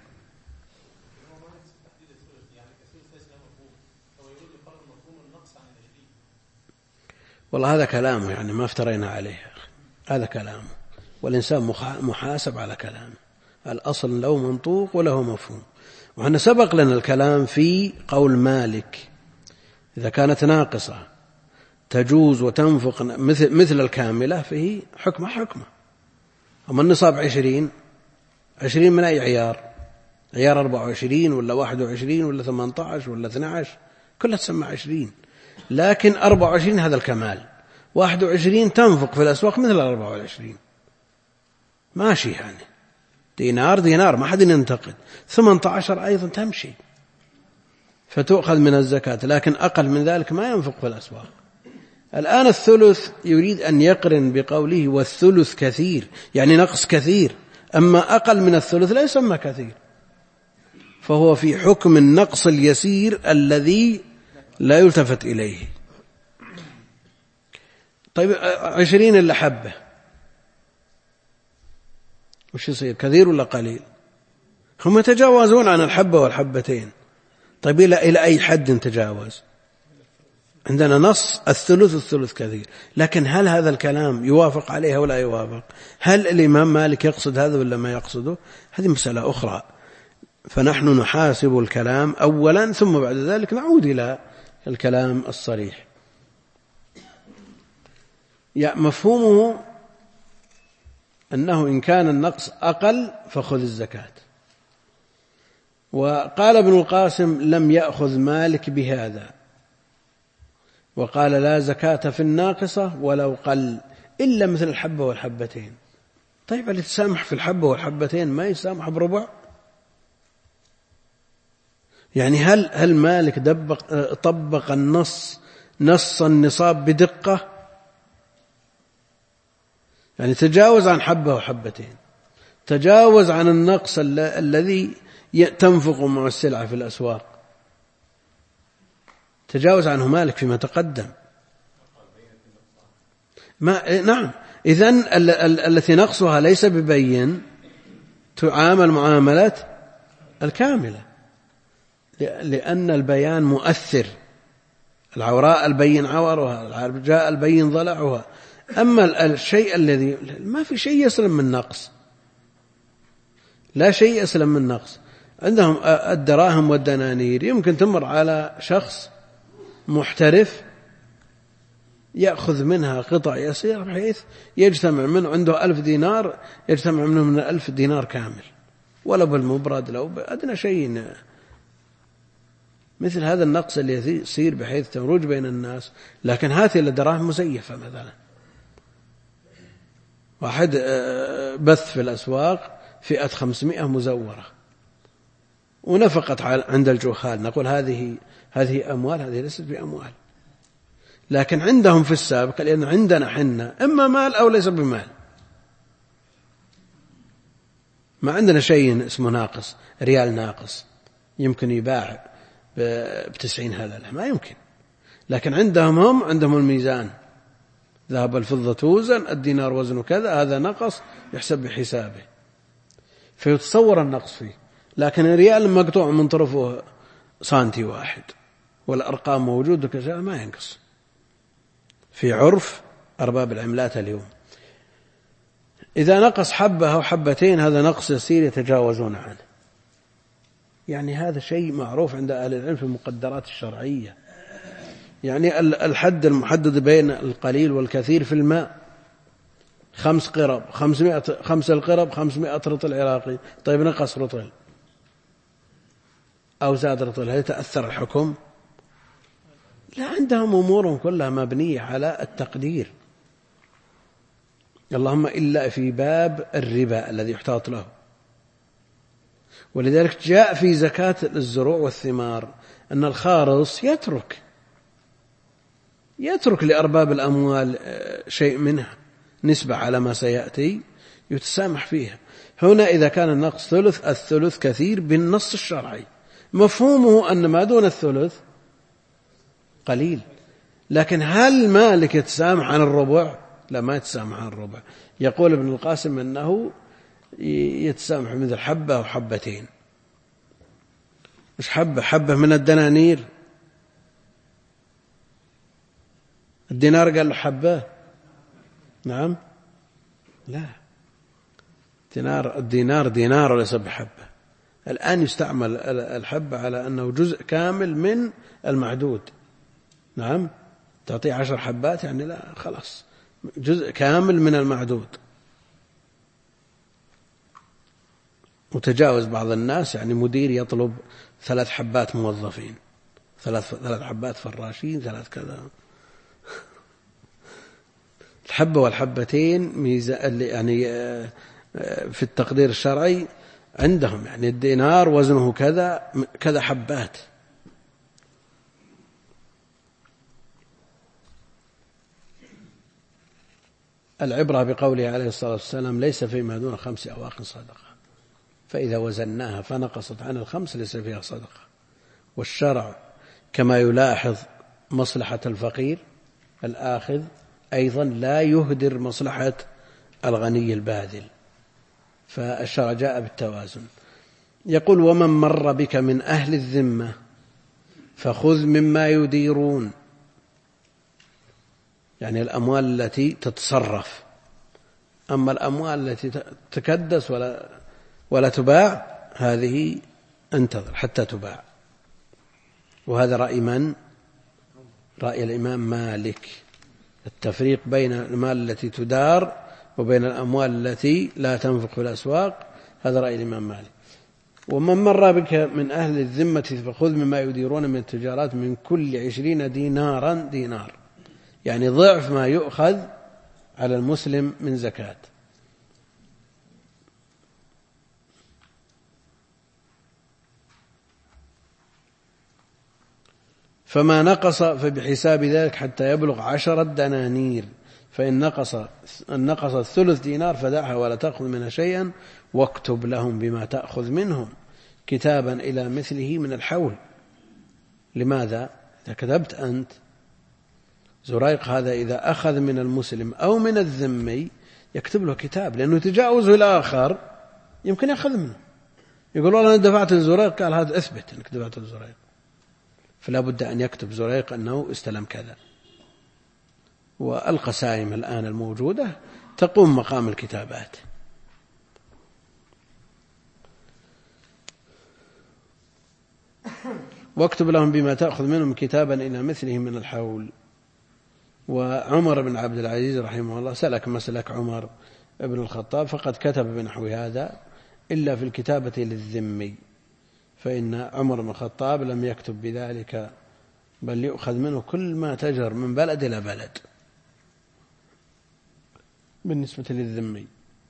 والله هذا كلامه، يعني ما افترينا عليه، هذا كلامه، والإنسان محاسب على كلامه. الأصل له منطوق وله مفهوم. وأن سبق لنا الكلام في قول مالك إذا كانت ناقصة تجوز وتنفق مثل الكاملة فيه حكمة. أما النصاب 20 من أي عيار؟ عيار 24 ولا 21 ولا 18 ولا 12 كلها تسمى 20. لكن 24 هذا الكمال، 21 تنفق في الأسواق مثل 24 ماشي، يعني دينار ما حد ينتقد. 18 أيضا تمشي فتؤخذ من الزكاة، لكن أقل من ذلك ما ينفق في الأسواق. الآن الثلث يريد أن يقرن بقوله والثلث كثير، يعني نقص كثير. أما أقل من الثلث لا يسمى كثير، فهو في حكم النقص اليسير الذي لا يلتفت إليه. طيب 20 إلا حبة وش يصير؟ كثير ولا قليل؟ هم يتجاوزون عن الحبة والحبتين. طيب إلى أي حد تجاوز؟ عندنا نص الثلث كثير، لكن هل هذا الكلام يوافق عليه ولا يوافق؟ هل الإمام مالك يقصد هذا ولا ما يقصده؟ هذه مسألة أخرى. فنحن نحاسب الكلام أولا ثم بعد ذلك نعود إلى الكلام الصريح. مفهومه أنه إن كان النقص أقل فخذ الزكاة. وقال ابن القاسم لم يأخذ مالك بهذا، وقال لا زكاة في الناقصة ولو قل إلا مثل الحبة والحبتين. طيب اللي تسامح في الحبة والحبتين ما يسامح بربع؟ يعني هل مالك طبق نص النصاب بدقة؟ يعني تجاوز عن حبة وحبتين، تجاوز عن النقص الذي تنفق مع السلعة في الأسواق، تجاوز عنه مالك فيما تقدم. نعم، إذن التي نقصها ليس ببين تعامل معاملة الكاملة، لأن البيان مؤثر، العوراء البين عورها، العرجاء البين ضلعها. أما الشيء الذي ما في شيء يسلم من نقص، لا شيء يسلم من نقص. عندهم الدراهم والدنانير يمكن تمر على شخص محترف يأخذ منها قطع يسير بحيث يجتمع منه عنده 1000 دينار، يجتمع منه من 1000 دينار كامل، ولا بالمبرد لو بأدنى شيء. مثل هذا النقص اللي يصير بحيث تروج بين الناس. لكن هذه الدراهم مزيفة مثلا، واحد بث في الأسواق فئة 500 مزورة ونفقت عند الجهال، نقول هذه أموال، هذه ليست بأموال. لكن عندهم في السابق، لأن عندنا حنا إما مال أو ليس بمال، ما عندنا شيء اسمه ناقص، ريال ناقص يمكن يباع ب90 هللة، ما يمكن. لكن عندهم الميزان، ذهب الفضة توزن، الدينار وزنه كذا، هذا نقص يحسب بحسابه، فيتصور النقص فيه. لكن الريال مقطوع من طرفه سنتي واحد والأرقام موجودة كذا، ما ينقص في عرف أرباب العملات اليوم. إذا نقص حبة أو حبتين هذا نقص يسير يتجاوزون عنه. يعني هذا شيء معروف عند أهل العلم في المقدرات الشرعية. يعني الحد المحدد بين القليل والكثير في الماء 5 قرب، 5 القرب 500 رطل عراقي. طيب نقص رطل أو زاد رطل، هل يتأثر الحكم؟ لا، عندهم أمورهم كلها مبنية على التقدير، اللهم إلا في باب الربا الذي يحتاط له. ولذلك جاء في زكاة الزروع والثمار أن الخارص يترك لأرباب الأموال شيء منها، نسبة على ما سيأتي يتسامح فيها. هنا إذا كان النقص ثلث، الثلث كثير بالنص الشرعي، مفهومه أن ما دون الثلث قليل. لكن هل مالك يتسامح عن الربع؟ لا، ما يتسامح عن الربع. يقول ابن القاسم أنه يتسامح مثل حبة أو حبتين. مش حبة من الدنانير، الدينار قال له حبة، نعم، لا، الدينار دينار وليس بحبة. الآن يستعمل الحبة على أنه جزء كامل من المعدود. نعم، تعطيه 10 حبات يعني لا، خلاص جزء كامل من المعدود. متجاوز بعض الناس، يعني مدير يطلب 3 حبات موظفين، 3 حبات فراشين، 3 كذا. الحبة والحبتين ميزة يعني في التقدير الشرعي عندهم، يعني الدينار وزنه كذا حبات. العبرة بقوله عليه الصلاة والسلام ليس فيما دون 5 أواق صدقة، فإذا وزناها فنقصت عن 5 ليس فيها صدقة. والشرع كما يلاحظ مصلحة الفقير الآخذ أيضا لا يهدر مصلحة الغني الباذل، فالشرع جاء بالتوازن. يقول ومن مر بك من أهل الذمة فخذ مما يديرون، يعني الأموال التي تتصرف. أما الأموال التي تكدس ولا تباع هذه انتظر حتى تباع. وهذا رأي من؟ رأي الإمام مالك، التفريق بين المال التي تدار وبين الأموال التي لا تنفق في الأسواق، هذا رأي الإمام مالك. ومن مر بك من أهل الذمة فخذ مما يديرون من التجارات من كل 20 دينارا، دينار يعني ضعف ما يؤخذ على المسلم من زكاة. فما نقص فبحساب ذلك حتى يبلغ 10 دنانير، فإن نقص الثلث دينار فدعها ولا تأخذ منها شيئا، واكتب لهم بما تأخذ منهم كتابا إلى مثله من الحول. لماذا؟ إذا كتبت أنت زريق هذا إذا أخذ من المسلم أو من الذمي يكتب له كتاب، لأنه تجاوزه الآخر يمكن يأخذ منه، يقول والله أنا دفعت لزريق، قال هذا أثبت أنك دفعت لزريق، فلا بد أن يكتب زريق أنه استلم كذا. والقسائم الآن الموجودة تقوم مقام الكتابات. واكتب لهم بما تأخذ منهم كتابا إلى مثله من الحول. وعمر بن عبد العزيز رحمه الله سلك مسلك عمر بن الخطاب، فقد كتب بنحو هذا إلا في الكتابة للذمي، فإن عمر بن الخطاب لم يكتب بذلك، بل يؤخذ منه كل ما تجر من بلد إلى بلد بالنسبة للذمي.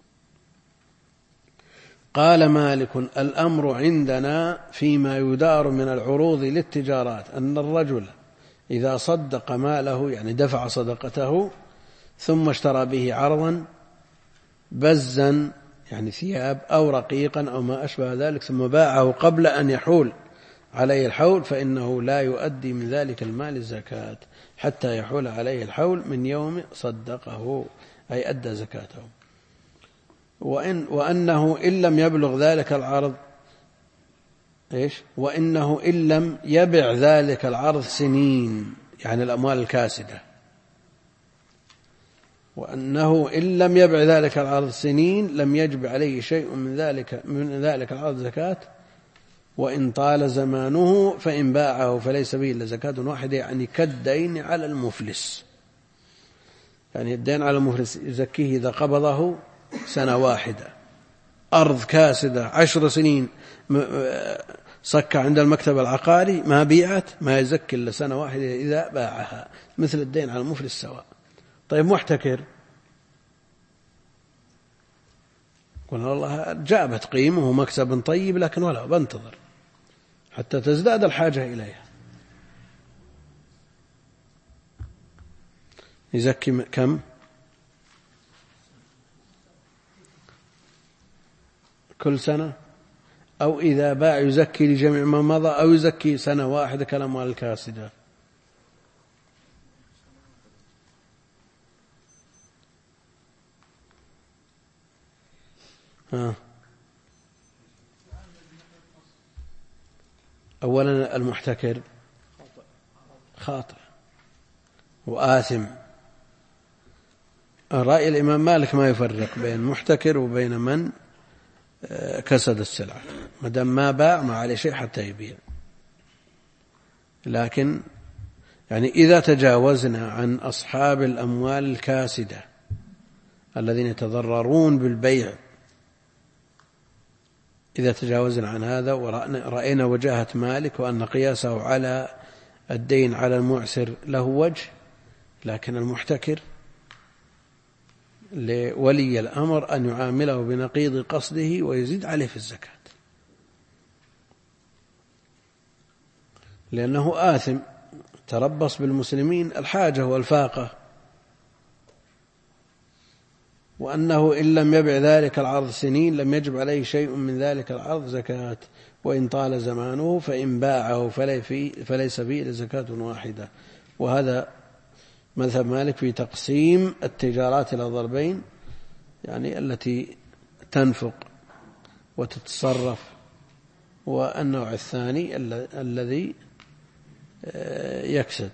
قال مالك: الأمر عندنا فيما يدار من العروض للتجارات أن الرجل إذا صدق ماله، يعني دفع صدقته، ثم اشترى به عرضا بزا، يعني ثياب أو رقيقا أو ما أشبه ذلك، ثم باعه قبل أن يحول عليه الحول، فإنه لا يؤدي من ذلك المال الزكاة حتى يحول عليه الحول من يوم صدقه، أي أدى زكاته. وأنه إن لم يبلغ ذلك العرض وإنه إن لم يبع ذلك العرض سنين، يعني الأموال الكاسدة، وأنه إن لم يبع ذلك العرض سنين لم يجب عليه شيء من ذلك العرض زكاة، وإن طال زمانه فإن باعه فليس به إلا زكاة واحدة، يعني كالدين على المفلس. يعني الدين على المفلس يزكيه إذا قبضه سنة واحدة، أرض كاسدة 10 سنين صك عند المكتب العقاري ما بيعت، ما يزكي إلا سنة واحدة إذا باعها، مثل الدين على المفلس سواء. طيب محتكر، قلنا والله جابت قيمه مكسب طيب، لكن ولا بنتظر حتى تزداد الحاجة إليها، يزكي كم؟ كل سنة، أو إذا باع يزكي لجميع ما مضى، أو يزكي سنة واحدة كالأموال الكاسدة. أولا المحتكر خاطئ وآثم. رأي الإمام مالك ما يفرق بين محتكر وبين من كسد السلعة، مدام ما باع ما عليه شيء حتى يبيع. لكن يعني إذا تجاوزنا عن أصحاب الأموال الكاسدة الذين يتضررون بالبيع، إذا تجاوزنا عن هذا ورأينا وجاهة مالك وأن قياسه على الدين على المعسر له وجه، لكن المحتكر لولي الأمر أن يعامله بنقيض قصده ويزيد عليه في الزكاة، لأنه آثم تربص بالمسلمين الحاجة والفاقة، وأنه إن لم يبع ذلك العرض سنين لم يجب عليه شيء من ذلك العرض زكاة، وإن طال زمانه فإن باعه فليس فيه إلا زكاة واحدة. وهذا مذهب مالك في تقسيم التجارات إلى ضربين، يعني التي تنفق وتتصرف، والنوع الثاني الذي يكسد.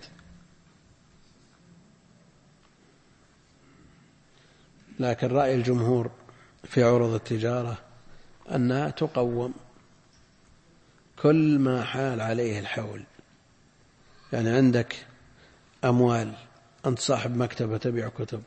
لكن رأي الجمهور في عروض التجارة أنها تقوم كل ما حال عليه الحول. يعني عندك أموال، أنت صاحب مكتبة تبيع كتب،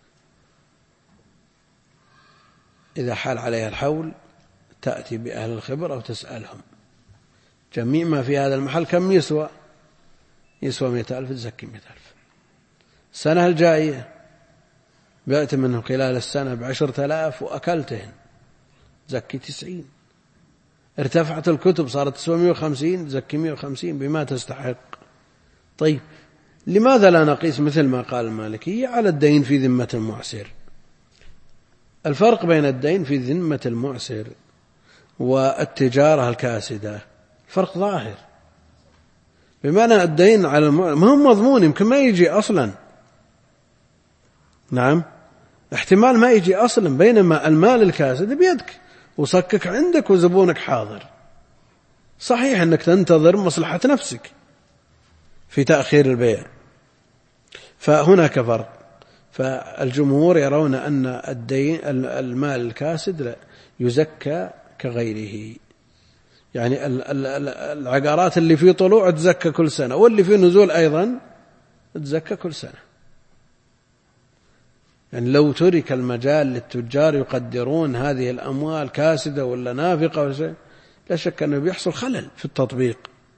إذا حال عليها الحول تأتي بأهل الخبرة وتسألهم جميع ما في هذا المحل كم يسوى 100,000، تزكي 100,000. السنة الجاية بعت منه خلال السنة ب10,000 وأكلتهن، زكي 90. ارتفعت الكتب صارت تسوى 150، زكي 150 بما تستحق. طيب لماذا لا نقيس مثل ما قال المالكية على الدين في ذمة المعسر؟ الفرق بين الدين في ذمة المعسر والتجارة الكاسدة فرق ظاهر، بمعنى الدين على المعسر ما هو مضمون، يمكن ما يجي أصلا، نعم احتمال ما يجي أصلا، بينما المال الكاسد بيدك وصكك عندك وزبونك حاضر، صحيح أنك تنتظر مصلحة نفسك في تأخير البيع. فهناك فرق. فالجمهور يرون أن الدين المال الكاسد لا يزكى كغيره، يعني العقارات اللي في طلوع تزكى كل سنة، واللي في نزول أيضا تزكى كل سنة. يعني لو ترك المجال للتجار يقدرون هذه الأموال كاسدة ولا نافقة ولا شيء، لا شك أنه بيحصل خلل في التطبيق.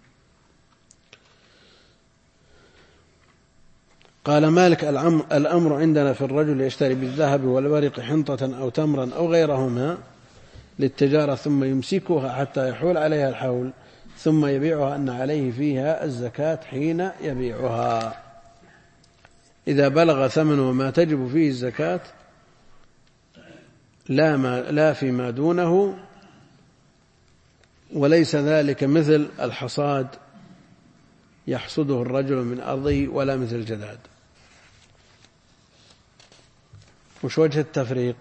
قال مالك: الأمر عندنا في الرجل يشتري بالذهب والورق حنطة أو تمرا أو غيرهما للتجارة ثم يمسكها حتى يحول عليها الحول ثم يبيعها أن عليه فيها الزكاة حين يبيعها. إذا بلغ ثمن ما تجب فيه الزكاة لا فيما دونه، وليس ذلك مثل الحصاد يحصده الرجل من أرضه ولا مثل الجداد. وش وجه التفريق؟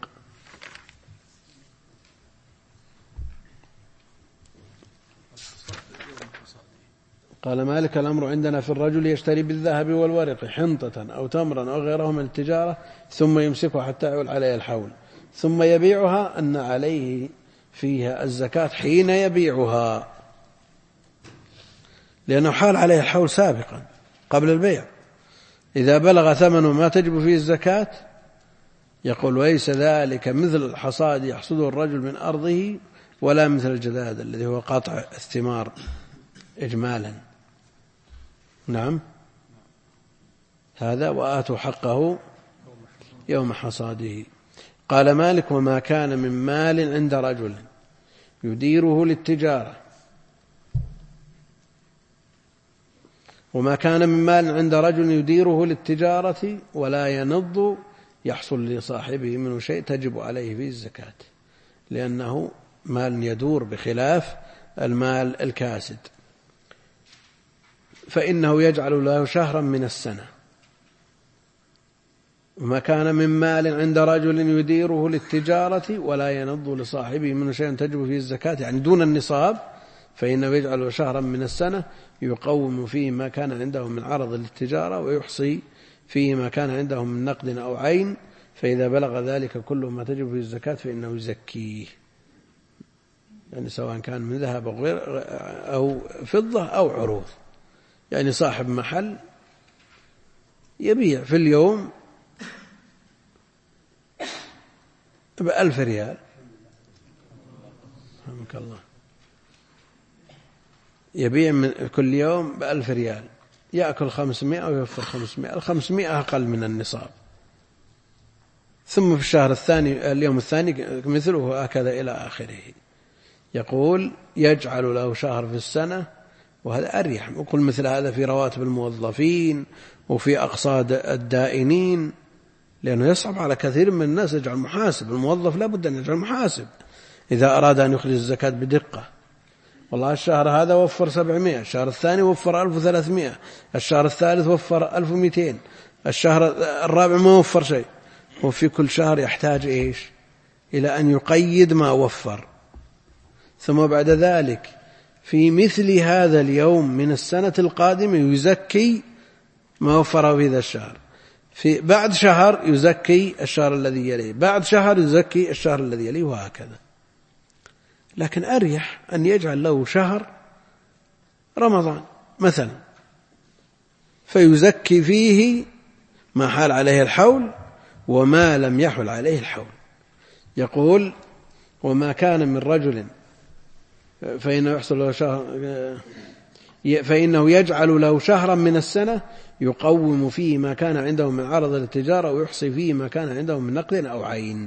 قال مالك: الأمر عندنا في الرجل يشتري بالذهب والورق حنطة أو تمرا أو غيرهما للتجارة ثم يمسكها حتى يعول عليه الحول ثم يبيعها أن عليه فيها الزكاة حين يبيعها، لأنه حال عليه الحول سابقا قبل البيع. إذا بلغ ثمن ما تجب فيه الزكاة يقول: وليس ذلك مثل الحصاد يحصده الرجل من أرضه ولا مثل الجداد الذي هو قطع الثمار إجمالا. نعم، هذا وآتوا حقه يوم حصاده. قال مالك: وما كان من مال عند رجل يديره للتجارة، وما كان من مال عند رجل يديره للتجارة ولا ينض يحصل لصاحبه منه شيء تجب عليه فيه الزكاة، لأنه مال يدور بخلاف المال الكاسد، فإنه يجعل له شهرا من السنة. وما كان من مال عند رجل يديره للتجارة ولا ينض لصاحبه منه شيء تجب فيه الزكاة، يعني دون النصاب، فإنه يجعل شهرا من السنة يقوم فيه ما كان عنده من عرض للتجارة ويحصي فيه ما كان عنده من نقد أو عين، فإذا بلغ ذلك كله ما تجب فيه الزكاة فإنه يزكيه، يعني سواء كان من ذهب أو فضة أو عروض. يعني صاحب محل يبيع في اليوم ب1000 ريال، رحمك الله، يبيع من كل يوم ب1000 ريال، يأكل 500 ويوفر 500، 500 أقل من النصاب. ثم في الشهر الثاني اليوم الثاني مثله هكذا إلى آخره. يقول: يجعل له شهر في السنة، وهذا أريح. وقل مثل هذا في رواتب الموظفين وفي أقساط الدائنين، لأنه يصعب على كثير من الناس يجعل محاسب. الموظف لا بد أن يجعل محاسب إذا أراد أن يخرج الزكاة بدقة. والله الشهر هذا وفر 700، الشهر الثاني وفر 1300، الشهر الثالث وفر 1200، الشهر الرابع ما وفر شيء. وفي كل شهر يحتاج إيش؟ إلى أن يقيد ما وفر. ثم بعد ذلك في مثل هذا اليوم من السنة القادمة يزكي ما وفره في ذا الشهر، في بعد شهر يزكي الشهر الذي يليه، بعد شهر يزكي الشهر الذي يليه، وهكذا. لكن أريح أن يجعل له شهر رمضان مثلا فيزكي فيه ما حال عليه الحول وما لم يحل عليه الحول. يقول: وما كان من رجل فإنه يحصل له شهر، فإنه يجعل له شهرا من السنة يقوم فيه ما كان عنده من عرض التجارة ويحصي فيه ما كان عنده من نقد أو عين.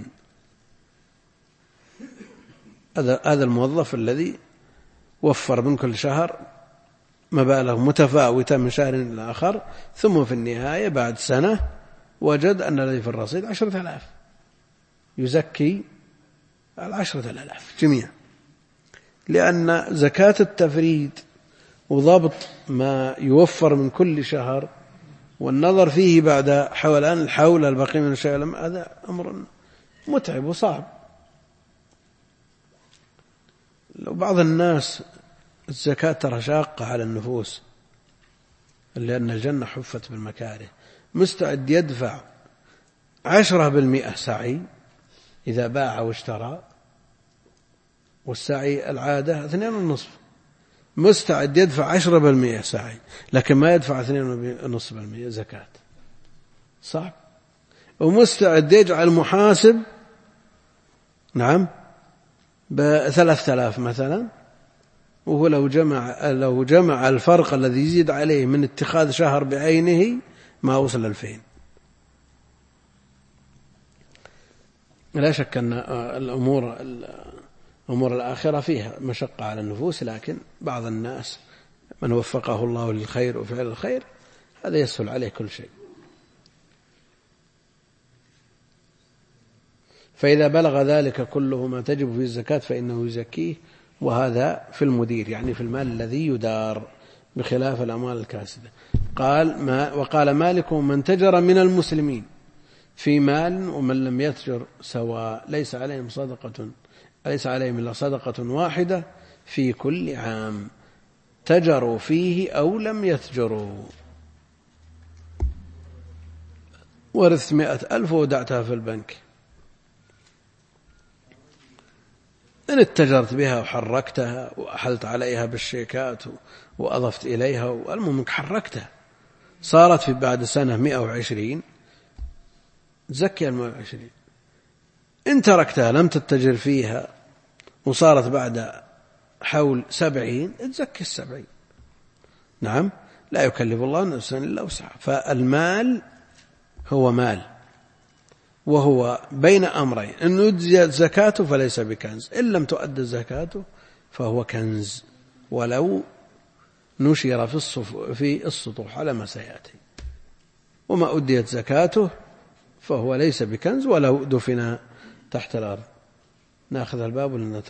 هذا الموظف الذي وفر من كل شهر مبالغ متفاوتة من شهر إلى آخر، ثم في النهاية بعد سنة وجد أن الذي في الرصيد 10,000، يزكي 10,000 جميعا، لأن زكاة التفريد وضبط ما يوفر من كل شهر والنظر فيه بعد حولان الحول الباقي من الشيء هذا أمر متعب وصعب. بعض الناس الزكاة ترى شاقة على النفوس، لأن الجنة حفت بالمكاره، مستعد يدفع 10% سعي إذا باع واشترى، والسعي العادة 2.5، مستعد يدفع 10% سعي لكن ما يدفع 2.5% زكاة، صح؟ ومستعد يجعل محاسب نعم ب3000 مثلا، وهو لو جمع الفرق الذي يزيد عليه من اتخاذ شهر بعينه ما وصل 2000. لا شك أن أمور الآخرة فيها مشقة على النفوس، لكن بعض الناس من وفقه الله للخير وفعل الخير هذا يسهل عليه كل شيء. فإذا بلغ ذلك كله ما تجب فيه الزكاة فإنه يزكيه، وهذا في المدير يعني في المال الذي يدار بخلاف الأموال الكاسدة. وقال مالك: من تجر من المسلمين في مال ومن لم يتجر سواء، ليس عليهم إلا صدقة واحدة في كل عام تجروا فيه أو لم يتجروا. ورثت 100,000 ودعتها في البنك، إن اتجرت بها وحركتها وأحلت عليها بالشيكات وأضفت إليها، والمهم حركتها صارت في بعد سنة 120 تزكي 120. إن تركتها لم تتجر فيها وصارت بعد حول 70 تزكي 70. نعم، لا يكلف الله نفسا إلا وسعها. فالمال هو مال، وهو بين أمرين: إن يجزي زكاته فليس بكنز، إن لم تؤد زكاته فهو كنز ولو نشر في السطوح على ما سيأتي، وما أديت زكاته فهو ليس بكنز ولو دفن تحت الأرض. نأخذ الباب ولنترك.